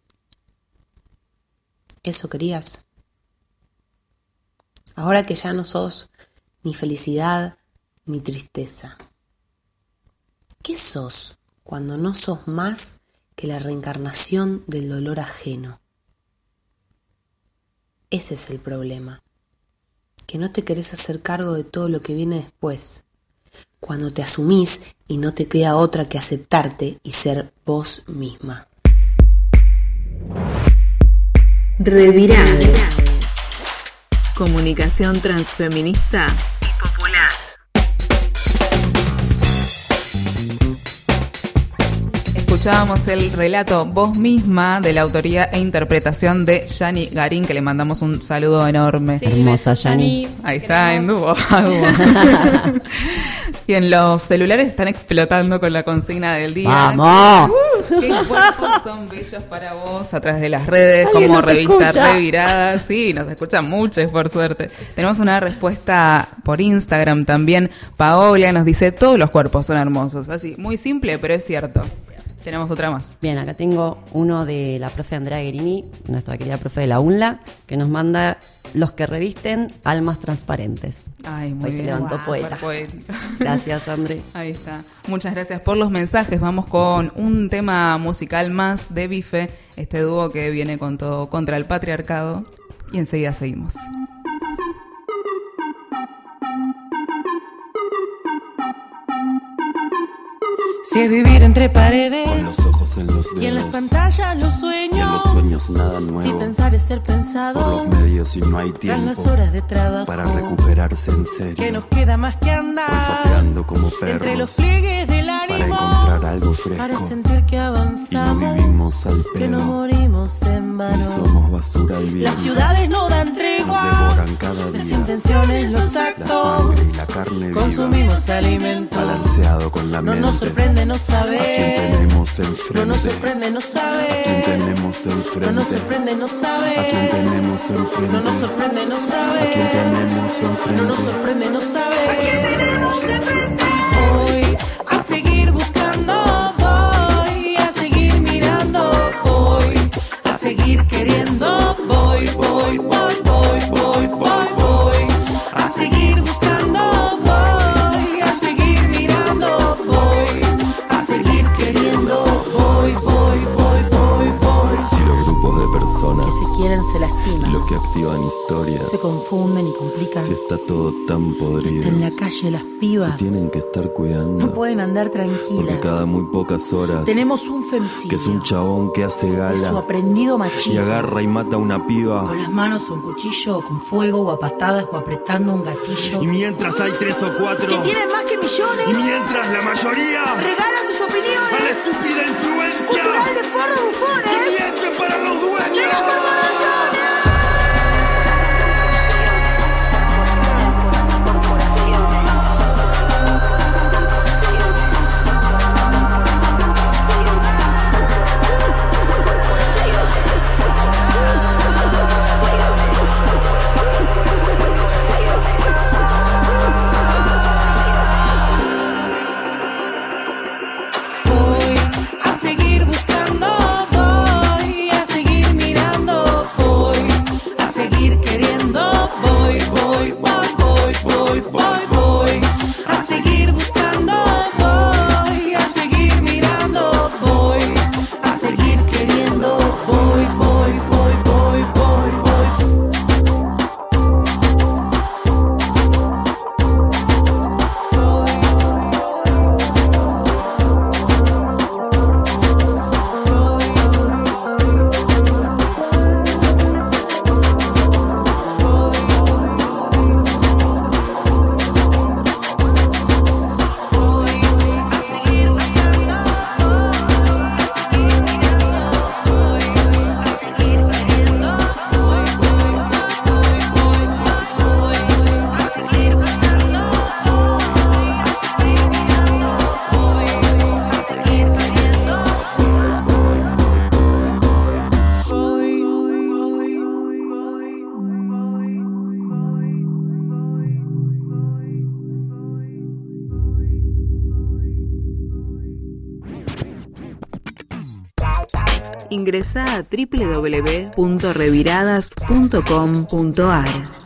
¿Eso querías? Ahora que ya no sos ni felicidad ni tristeza. ¿Qué sos cuando no sos más que la reencarnación del dolor ajeno? Ese es el problema. Que no te querés hacer cargo de todo lo que viene después. Cuando te asumís y no te queda otra que aceptarte y ser vos misma. Revirades. Comunicación transfeminista y popular. Escuchábamos el relato Vos misma de la autoría e interpretación de Yani Garín, que le mandamos un saludo enorme. Sí, hermosa Yani. Ahí está, en dúo. Y en los celulares están explotando con la consigna del día. ¡Vamos! ¿Qué cuerpos son bellos para vos? A través de las redes, como Revista Revirada. Sí, nos escuchan muchos, por suerte. Tenemos una respuesta por Instagram también. Paola nos dice, todos los cuerpos son hermosos. Así, muy simple, pero es cierto. Tenemos otra más. Bien, acá tengo uno de la profe Andrea Guerini, nuestra querida profe de la UNLA, que nos manda los que revisten almas transparentes. Ay, muy Hoy bien. se levantó poeta. Gracias, André. Ahí está. Muchas gracias por los mensajes. Vamos con un tema musical más de Bife, este dúo que viene con todo contra el patriarcado. Y enseguida seguimos. Si es vivir entre paredes, con los ojos en los dedos, y en las pantallas los sueños, y en los sueños nada nuevo, si pensar es ser pensado, por los medios y no hay tiempo, tras las horas de trabajo, para recuperarse en serio, que nos queda más que andar, olfateando como perros, entre los pliegues del ánimo, para encontrar algo fresco, para sentir que avanzamos, y no vivimos al pedo, que no morimos en vano, y somos basura al viento. Las ciudades no dan tregua, nos devoran cada día, las intenciones, los actos, la sangre y la carne viva, consumimos alimentos, balanceado con la mente, nos sorprende no saber, a quien tenemos enfrente, no nos sorprende no saber, a quien tenemos enfrente, no nos sorprende no saber, a quien tenemos enfrente, no nos sorprende no saber, a quien tenemos enfrente, no nos sorprende no saber, a quien tenemos enfrente. Voy a seguir buscando, voy activan historias. Se confunden y complican. Si está todo tan podrido. Está en la calle las pibas. Se tienen que estar cuidando. No pueden andar tranquilas. Porque cada muy pocas horas tenemos un femicidio. que es un chabón que hace gala de su aprendido machismo. Y agarra y mata a una piba. Con las manos o un cuchillo, o con fuego, o a patadas, o apretando un gatillo. Y mientras hay 3 o 4 que tienen más que millones. Y mientras la mayoría regala sus opiniones a la estúpida influencia cultural de forros bufones. Que mienten para los dueños de las corporaciones. Ingresá a www.reviradas.com.ar.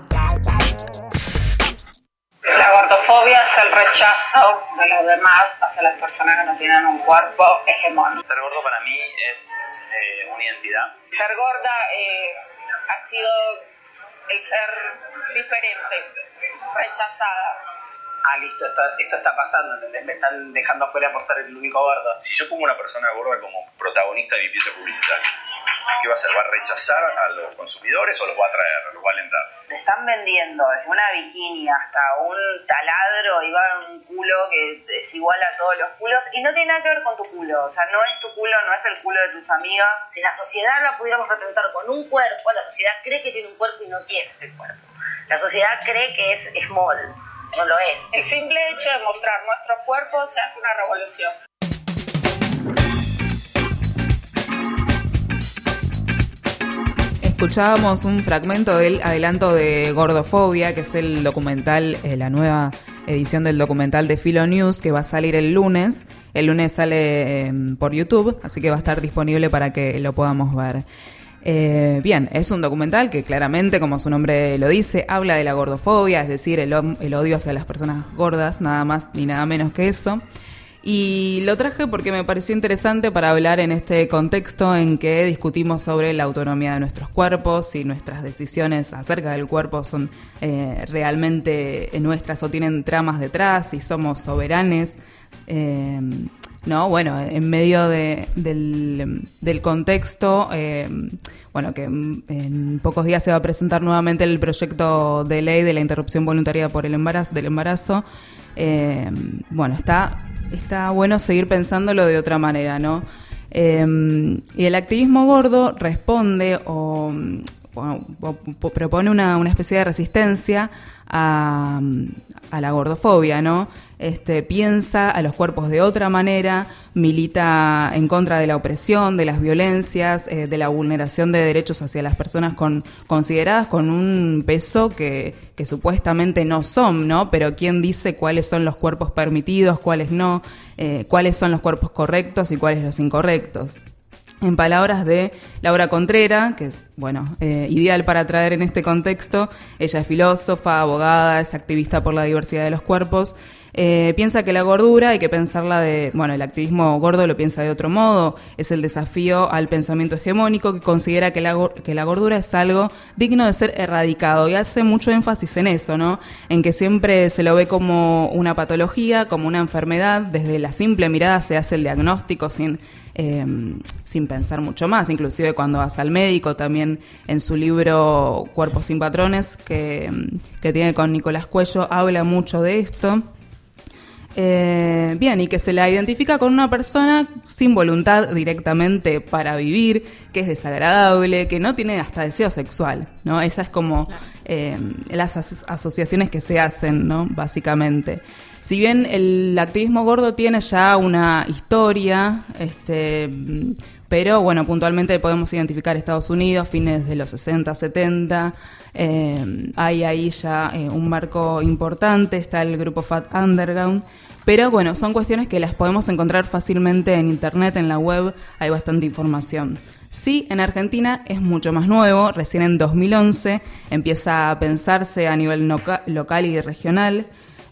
La gordofobia es el rechazo de los demás hacia las personas que no tienen un cuerpo hegemónico. Ser gordo para mí es una identidad. Ser gorda ha sido el ser diferente, rechazada. Ah, listo, esto está pasando, ¿entendés? Me están dejando afuera por ser el único gordo. Si yo pongo una persona gorda como protagonista de mi pieza publicitaria, ¿qué va a hacer? ¿Va a rechazar a los consumidores o los va a atraer, los va a alentar? Te están vendiendo desde una bikini hasta un taladro y va un culo que es igual a todos los culos y no tiene nada que ver con tu culo. O sea, no es tu culo, no es el culo de tus amigas. Si la sociedad la pudiéramos representar con un cuerpo, la sociedad cree que tiene un cuerpo y no tiene ese cuerpo. La sociedad cree que es small. No lo es. El simple hecho de mostrar nuestros cuerpos se hace una revolución. Escuchábamos un fragmento del adelanto de Gordofobia, que es el documental, la nueva edición del documental de Filonews, que va a salir el lunes. El lunes sale por YouTube, así que va a estar disponible para que lo podamos ver. Bien, es un documental que claramente, como su nombre lo dice, habla de la gordofobia, es decir, el odio hacia las personas gordas, nada más ni nada menos que eso. Y lo traje porque me pareció interesante para hablar en este contexto en que discutimos sobre la autonomía de nuestros cuerpos, si nuestras decisiones acerca del cuerpo son realmente nuestras o tienen tramas detrás, si somos soberanes. No, bueno, en medio del contexto, bueno, que en pocos días se va a presentar nuevamente el proyecto de ley de la interrupción voluntaria por el embarazo, bueno, está bueno seguir pensándolo de otra manera, ¿no? Y el activismo gordo responde o propone una especie de resistencia a la gordofobia, ¿no? Piensa a los cuerpos de otra manera, milita en contra de la opresión, de las violencias, de la vulneración de derechos hacia las personas consideradas con un peso que supuestamente no son, ¿no? Pero ¿quién dice cuáles son los cuerpos permitidos, cuáles no? ¿Cuáles son los cuerpos correctos y cuáles los incorrectos? En palabras de Laura Contrera, que es, ideal para traer en este contexto, ella es filósofa, abogada, es activista por la diversidad de los cuerpos, piensa que la gordura hay que pensarla el activismo gordo lo piensa de otro modo, es el desafío al pensamiento hegemónico que considera que la gordura es algo digno de ser erradicado, y hace mucho énfasis en eso, ¿no? En que siempre se lo ve como una patología, como una enfermedad, desde la simple mirada se hace el diagnóstico sin pensar mucho más, inclusive cuando vas al médico, también en su libro Cuerpos sin patrones, que tiene con Nicolás Cuello, habla mucho de esto. Y que se la identifica con una persona sin voluntad directamente para vivir, que es desagradable, que no tiene hasta deseo sexual, ¿no? Esa es como las asociaciones que se hacen, ¿no? Básicamente. Si bien el activismo gordo tiene ya una historia, pero puntualmente podemos identificar Estados Unidos, fines de los 60, 70, hay ahí ya un marco importante, está el grupo Fat Underground, pero son cuestiones que las podemos encontrar fácilmente en internet, en la web, hay bastante información. Sí, en Argentina es mucho más nuevo, recién en 2011 empieza a pensarse a nivel local y regional,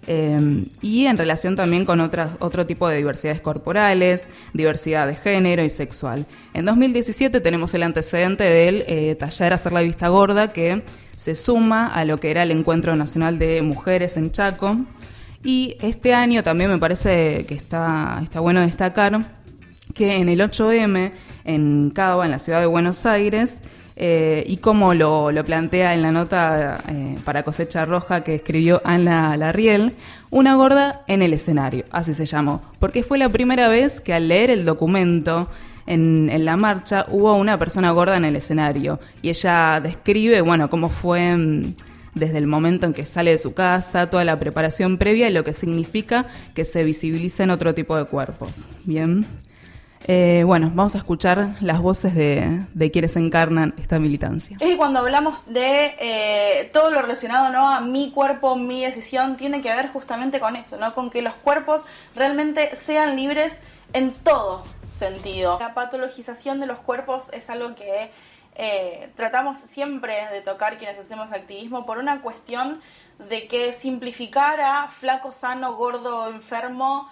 y en relación también con otro tipo de diversidades corporales, diversidad de género y sexual. En 2017 tenemos el antecedente del taller Hacer la Vista Gorda, que se suma a lo que era el Encuentro Nacional de Mujeres en Chaco, y este año también me parece que está bueno destacar que en el 8M en Cava, en la ciudad de Buenos Aires, y como lo plantea en la nota para Cosecha Roja que escribió Ana Larriel, una gorda en el escenario, así se llamó, porque fue la primera vez que al leer el documento en la marcha hubo una persona gorda en el escenario, y ella describe cómo fue desde el momento en que sale de su casa, toda la preparación previa y lo que significa que se visibilicen otro tipo de cuerpos. Bien. Vamos a escuchar las voces de quienes encarnan esta militancia. Es que cuando hablamos de todo lo relacionado, ¿no?, a mi cuerpo, mi decisión, tiene que ver justamente con eso, ¿no?, con que los cuerpos realmente sean libres en todo sentido. La patologización de los cuerpos es algo que tratamos siempre de tocar quienes hacemos activismo, por una cuestión de que simplificar a flaco, sano, gordo, enfermo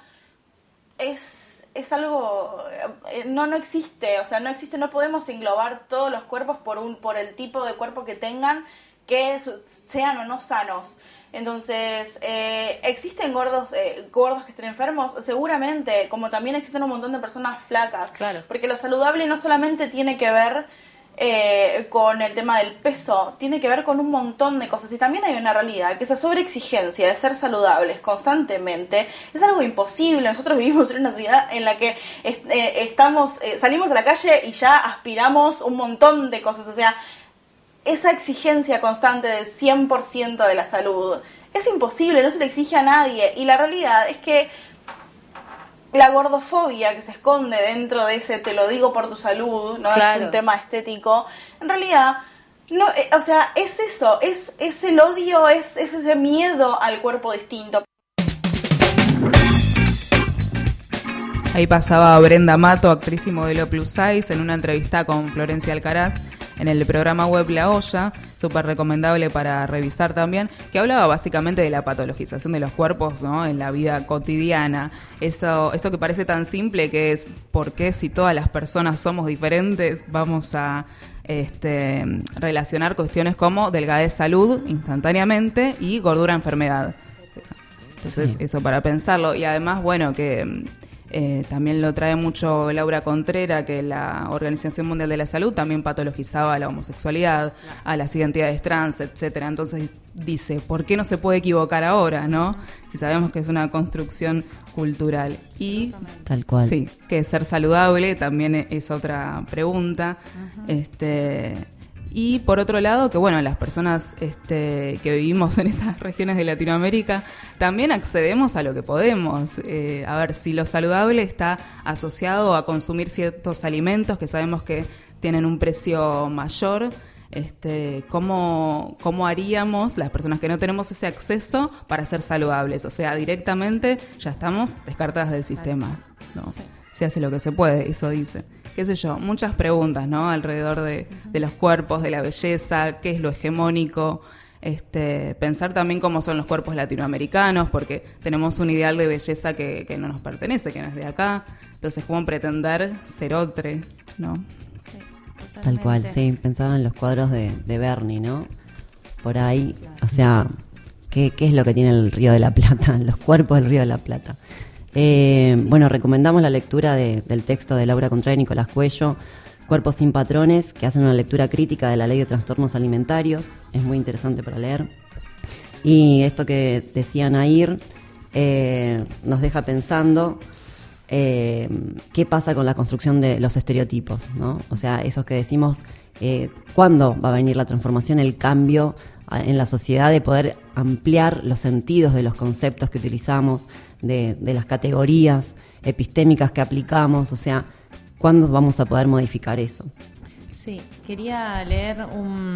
es algo, no existe, no existe, no podemos englobar todos los cuerpos por el tipo de cuerpo que tengan, que sean o no sanos. Entonces, ¿existen gordos que estén enfermos? Seguramente, como también existen un montón de personas flacas. Claro. Porque lo saludable no solamente tiene que ver con el tema del peso, tiene que ver con un montón de cosas, y también hay una realidad que esa sobreexigencia de ser saludables constantemente es algo imposible. Nosotros vivimos en una sociedad en la que salimos a la calle y ya aspiramos un montón de cosas, esa exigencia constante del 100% de la salud es imposible, no se le exige a nadie, y la realidad es que la gordofobia que se esconde dentro de ese te lo digo por tu salud, no claro, es un tema estético, en realidad no, es eso, es el odio, es ese miedo al cuerpo distinto. Ahí pasaba Brenda Mato, actriz y modelo plus size, en una entrevista con Florencia Alcaraz en el programa web La Olla, súper recomendable para revisar también, que hablaba básicamente de la patologización de los cuerpos, ¿no?, en la vida cotidiana. Eso que parece tan simple, que es por qué si todas las personas somos diferentes vamos a relacionar cuestiones como delgadez, salud instantáneamente, y gordura, enfermedad. Entonces, eso para pensarlo. Y además, que también lo trae mucho Laura Contrera, que la Organización Mundial de la Salud también patologizaba a la homosexualidad, a las identidades trans, etcétera. Entonces dice, ¿por qué no se puede equivocar ahora, no? Si sabemos que es una construcción cultural. Y tal cual. Sí, que ser saludable también es otra pregunta. Y por otro lado, que las personas que vivimos en estas regiones de Latinoamérica también accedemos a lo que podemos. A ver, si lo saludable está asociado a consumir ciertos alimentos que sabemos que tienen un precio mayor, ¿cómo haríamos las personas que no tenemos ese acceso para ser saludables? O sea, directamente ya estamos descartadas del sistema, ¿no? Sí. se hace lo que se puede, eso dice. Qué sé yo, muchas preguntas, ¿no? Alrededor de los cuerpos, de la belleza, qué es lo hegemónico, pensar también cómo son los cuerpos latinoamericanos, porque tenemos un ideal de belleza que no nos pertenece, que no es de acá. Entonces, ¿cómo pretender ser otro, no? Sí, tal cual, sí. Pensaba en los cuadros de Berni, ¿no? Por ahí, o sea, ¿qué es lo que tiene el Río de la Plata? Los cuerpos del Río de la Plata. Bueno, recomendamos la lectura del texto de Laura Contreras y Nicolás Cuello, Cuerpos sin patrones, que hacen una lectura crítica de la ley de trastornos alimentarios. Es muy interesante para leer. Y esto que decía Nair nos deja pensando qué pasa con la construcción de los estereotipos, ¿no? O sea, esos que decimos, ¿cuándo va a venir la transformación, el cambio en la sociedad de poder ampliar los sentidos de los conceptos que utilizamos, de las categorías epistémicas que aplicamos? O sea, ¿cuándo vamos a poder modificar eso? Sí, quería leer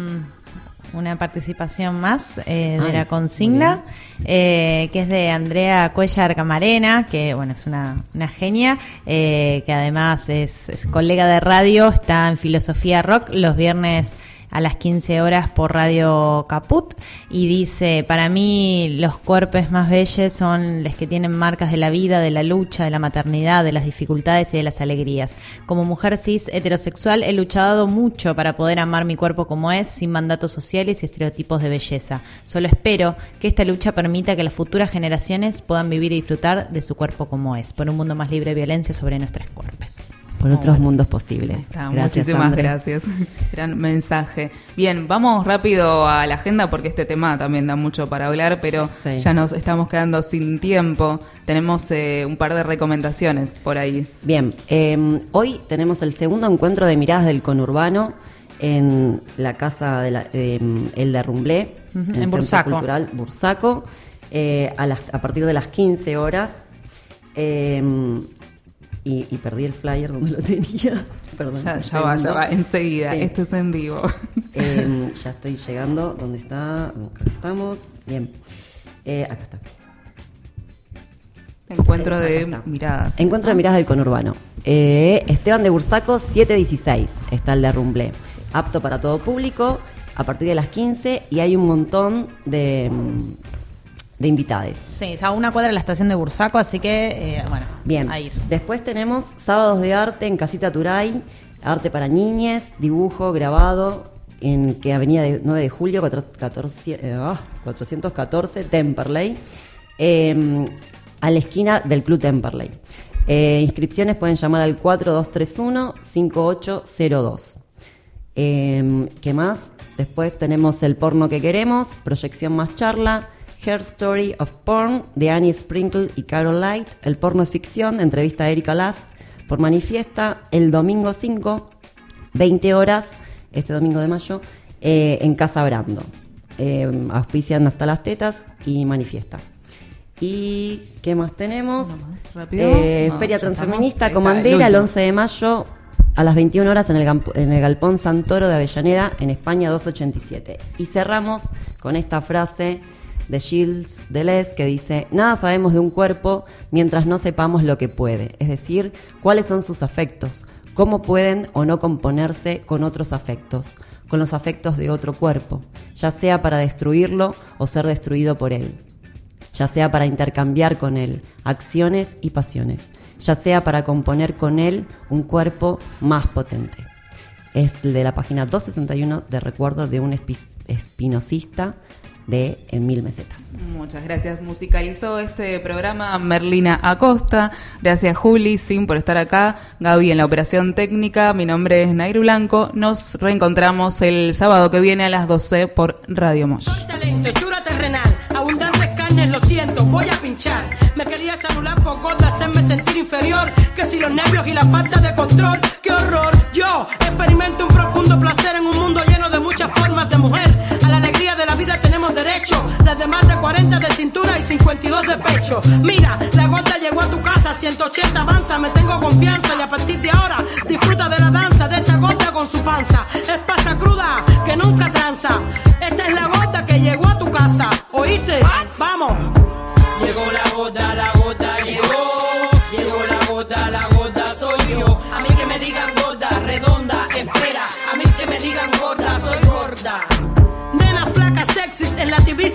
una participación más de la consigna, que es de Andrea Cuellar Camarena, que bueno, es una genia, que además es colega de radio, está en Filosofía Rock los viernes a las 15 horas por Radio Caput, y dice: para mí los cuerpos más bellos son los que tienen marcas de la vida, de la lucha, de la maternidad, de las dificultades y de las alegrías. Como mujer cis heterosexual he luchado mucho para poder amar mi cuerpo como es, sin mandatos sociales y estereotipos de belleza. Solo espero que esta lucha permita que las futuras generaciones puedan vivir y disfrutar de su cuerpo como es, por un mundo más libre de violencia sobre nuestros cuerpos. Por otros mundos posibles. Gracias, muchísimas gracias. Gran mensaje. Bien, vamos rápido a la agenda porque este tema también da mucho para hablar, pero sí. Ya nos estamos quedando sin tiempo. Tenemos un par de recomendaciones por ahí. Bien, hoy tenemos el segundo encuentro de miradas del conurbano en la casa de El Derrumblé, en el Bursaco. Centro Cultural Bursaco, a partir de las 15 horas. Y perdí el flyer donde lo tenía. Perdón. Ya va, enseguida. Sí. Esto es en vivo. Ya estoy llegando. ¿Dónde está? Acá estamos. Bien. Acá está. Encuentro de miradas. Encuentro de miradas del conurbano. Esteban de Bursaco, 716. Está el Derrumblé. Sí. Apto para todo público, a partir de las 15. Y hay un montón de invitades. Sí, o sea, una cuadra de la estación de Bursaco, así que, bueno, bien. A ir. Después tenemos sábados de arte en Casita Turay, arte para niñes, dibujo, grabado, en Avenida 9 de Julio, 414, Temperley, a la esquina del Club Temperley. Inscripciones pueden llamar al 4231-5802. ¿Qué más? Después tenemos El porno que queremos, proyección más charla, Her Story of Porn, de Annie Sprinkle y Carol Light. El porno es ficción, entrevista a Erika Last por Manifiesta, el domingo 5, 20 horas, este domingo de mayo, en Casa Brando. Auspician Hasta las Tetas y Manifiesta. ¿Y qué más tenemos? Feria Transfeminista Comandera, el 11 de mayo, a las 21 horas en el Galpón Santoro de Avellaneda, en España 287. Y cerramos con esta frase de Gilles Deleuze que dice: nada sabemos de un cuerpo mientras no sepamos lo que puede, es decir, cuáles son sus afectos, cómo pueden o no componerse con otros afectos, con los afectos de otro cuerpo, ya sea para destruirlo o ser destruido por él, ya sea para intercambiar con él acciones y pasiones, ya sea para componer con él un cuerpo más potente. Es de la página 261 de Recuerdo de un espinosista de Mil Mesetas. Muchas gracias. Musicalizó este programa Merlina Acosta. Gracias, Juli, por estar acá. Gaby en la operación técnica. Mi nombre es Nairu Blanco. Nos reencontramos el sábado que viene a las 12 por Radio Mosh. Soy talento, hechura terrenal, abundantes carnes, lo siento, voy a pinchar. Me querías anular por gorda, hacerme sentir inferior. Que si los nervios y la falta de control, qué horror. Yo experimento un profundo placer en un mundo lleno de muchas formas de mujer. A la alegría de la vida tenemos derecho. Las de más de 40 de cintura y 52 de pecho. Mira, la gota llegó a tu casa, 180 avanza, me tengo confianza y a partir de ahora disfruta de la danza de esta gota con su panza. Es pasa cruda que nunca tranza. Esta es la gota que llegó a tu casa. ¿Oíste? Vamos. Llegó la gota llegó. Llegó la gota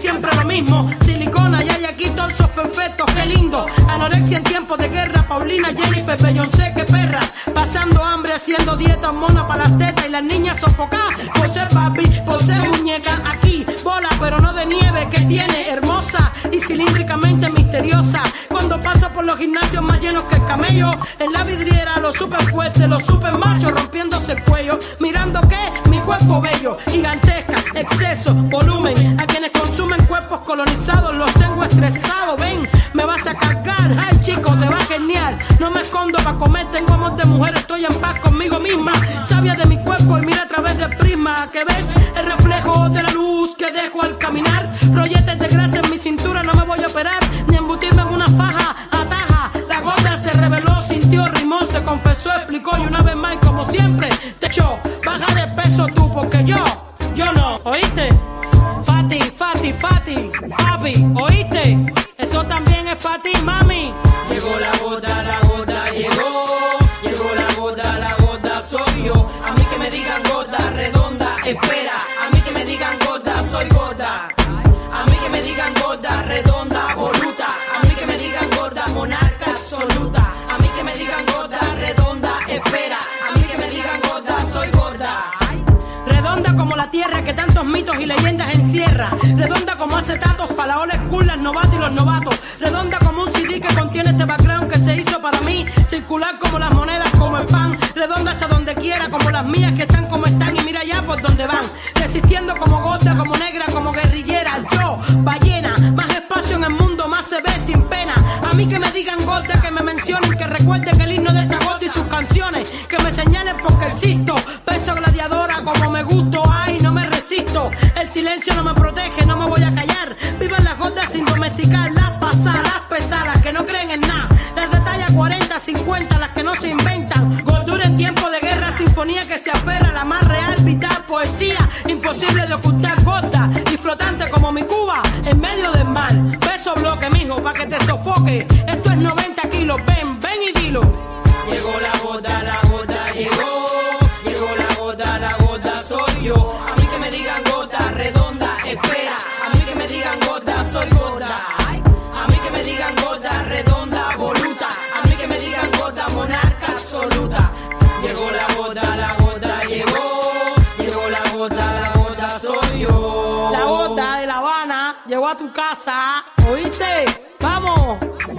siempre lo mismo. Silicona y hay aquí torsos perfectos, qué lindo. Anorexia en tiempos de guerra, Paulina, Jennifer, Beyoncé, qué perras. Pasando hambre, haciendo dieta, mona para las tetas y las niñas sofocadas. Por ser papi, por ser muñeca, aquí bola pero no de nieve, que tiene hermosa y cilíndricamente misteriosa. Cuando paso por los gimnasios más llenos que el camello, en la vidriera los super fuertes, los super machos rompiéndose el cuello, mirando que mi cuerpo bello, gigantesca, exceso, volumen. A quienes consumen cuerpos colonizados los tengo estresados. Ven, me vas a cargar, ay chico, te va genial. No me escondo para comer, tengo amor de mujer, estoy en paz conmigo misma. Sabia de mi cuerpo y mira a través del prisma, que ves el reflejo de la luz que dejo al caminar. Rolletes de grasa en mi cintura, no me voy a operar ni embutirme en una faja. Ataja, la gorda se reveló, sintió, rimó, se confesó, explicó y una vez más, como siempre, te echó. Baja de peso tú, porque yo no, ¿oíste? Fati, Fati, Fati, papi, ¿oíste? Esto también es para ti, mami. Llegó la gorda llegó. Llegó la gorda soy yo. A mí que me digan gorda, redonda, espera. A mí que me digan gorda, soy gorda. A mí que me digan gorda, redonda, voluta. A mí que me digan gorda, monarca absoluta. A mí que me digan gorda, redonda, espera. A mí que me digan gorda, soy gorda. Redonda como la tierra que tantos mitos y leyendas encierra. Redonda como acetatos para la old school, las novatas y los novatos. Redonda como un CD que contiene este background que se hizo para mí. Circular como las monedas, como el pan. Redonda hasta donde quiera, como las mías que están como están. Y mira ya por donde van. Resistiendo como gorda, como negra, como guerrillera. Yo, ballena, más espacio en el mundo, más se ve sin pena. A mí que me digan gorda, que me mencionen, que recuerden el himno de esta gorda y sus canciones. Que me señalen porque existo. Peso gladiadora como me gusto, ay, no me resisto. El silencio no me protege, no me voy a callar. Vivan las gordas sin domesticar, las pasadas, las pesadas, que no creen en nada. Las de talla 40, 50, las que no se inventan. Gordura en tiempo de guerra, sinfonía que se aferra, la más real, vital, poesía, imposible de ocultar, gorda y flotante como mi Cuba, en medio del mar. Beso bloque, mijo, pa' que te sofoque. Esto es 90 kilos, ven y dilo. Llegó la gorda llegó. Llegó la gorda soy yo. A mí que me digan gorda, redonda, espera. A mí que me digan gorda, soy gorda. A mí que me digan gorda, redonda, voluta. A mí que me digan gorda, monarca absoluta. Llegó la gorda llegó. Llegó la gorda soy yo. La gorda de La Habana llegó a tu casa, ¿oíste? Vamos,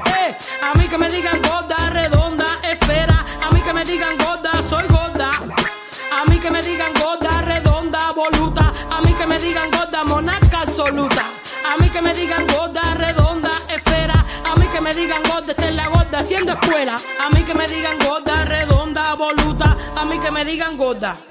a mí que me digan gorda, redonda, espera. A mí que me digan gorda, soy gorda. A mí que me digan gorda, redonda, voluta. A mí que me digan gorda, monarca absoluta. A mí que me digan gorda, redonda, espera. A mí que me digan gorda, esta es la gorda haciendo escuela. A mí que me digan gorda, redonda, voluta. A mí que me digan gorda.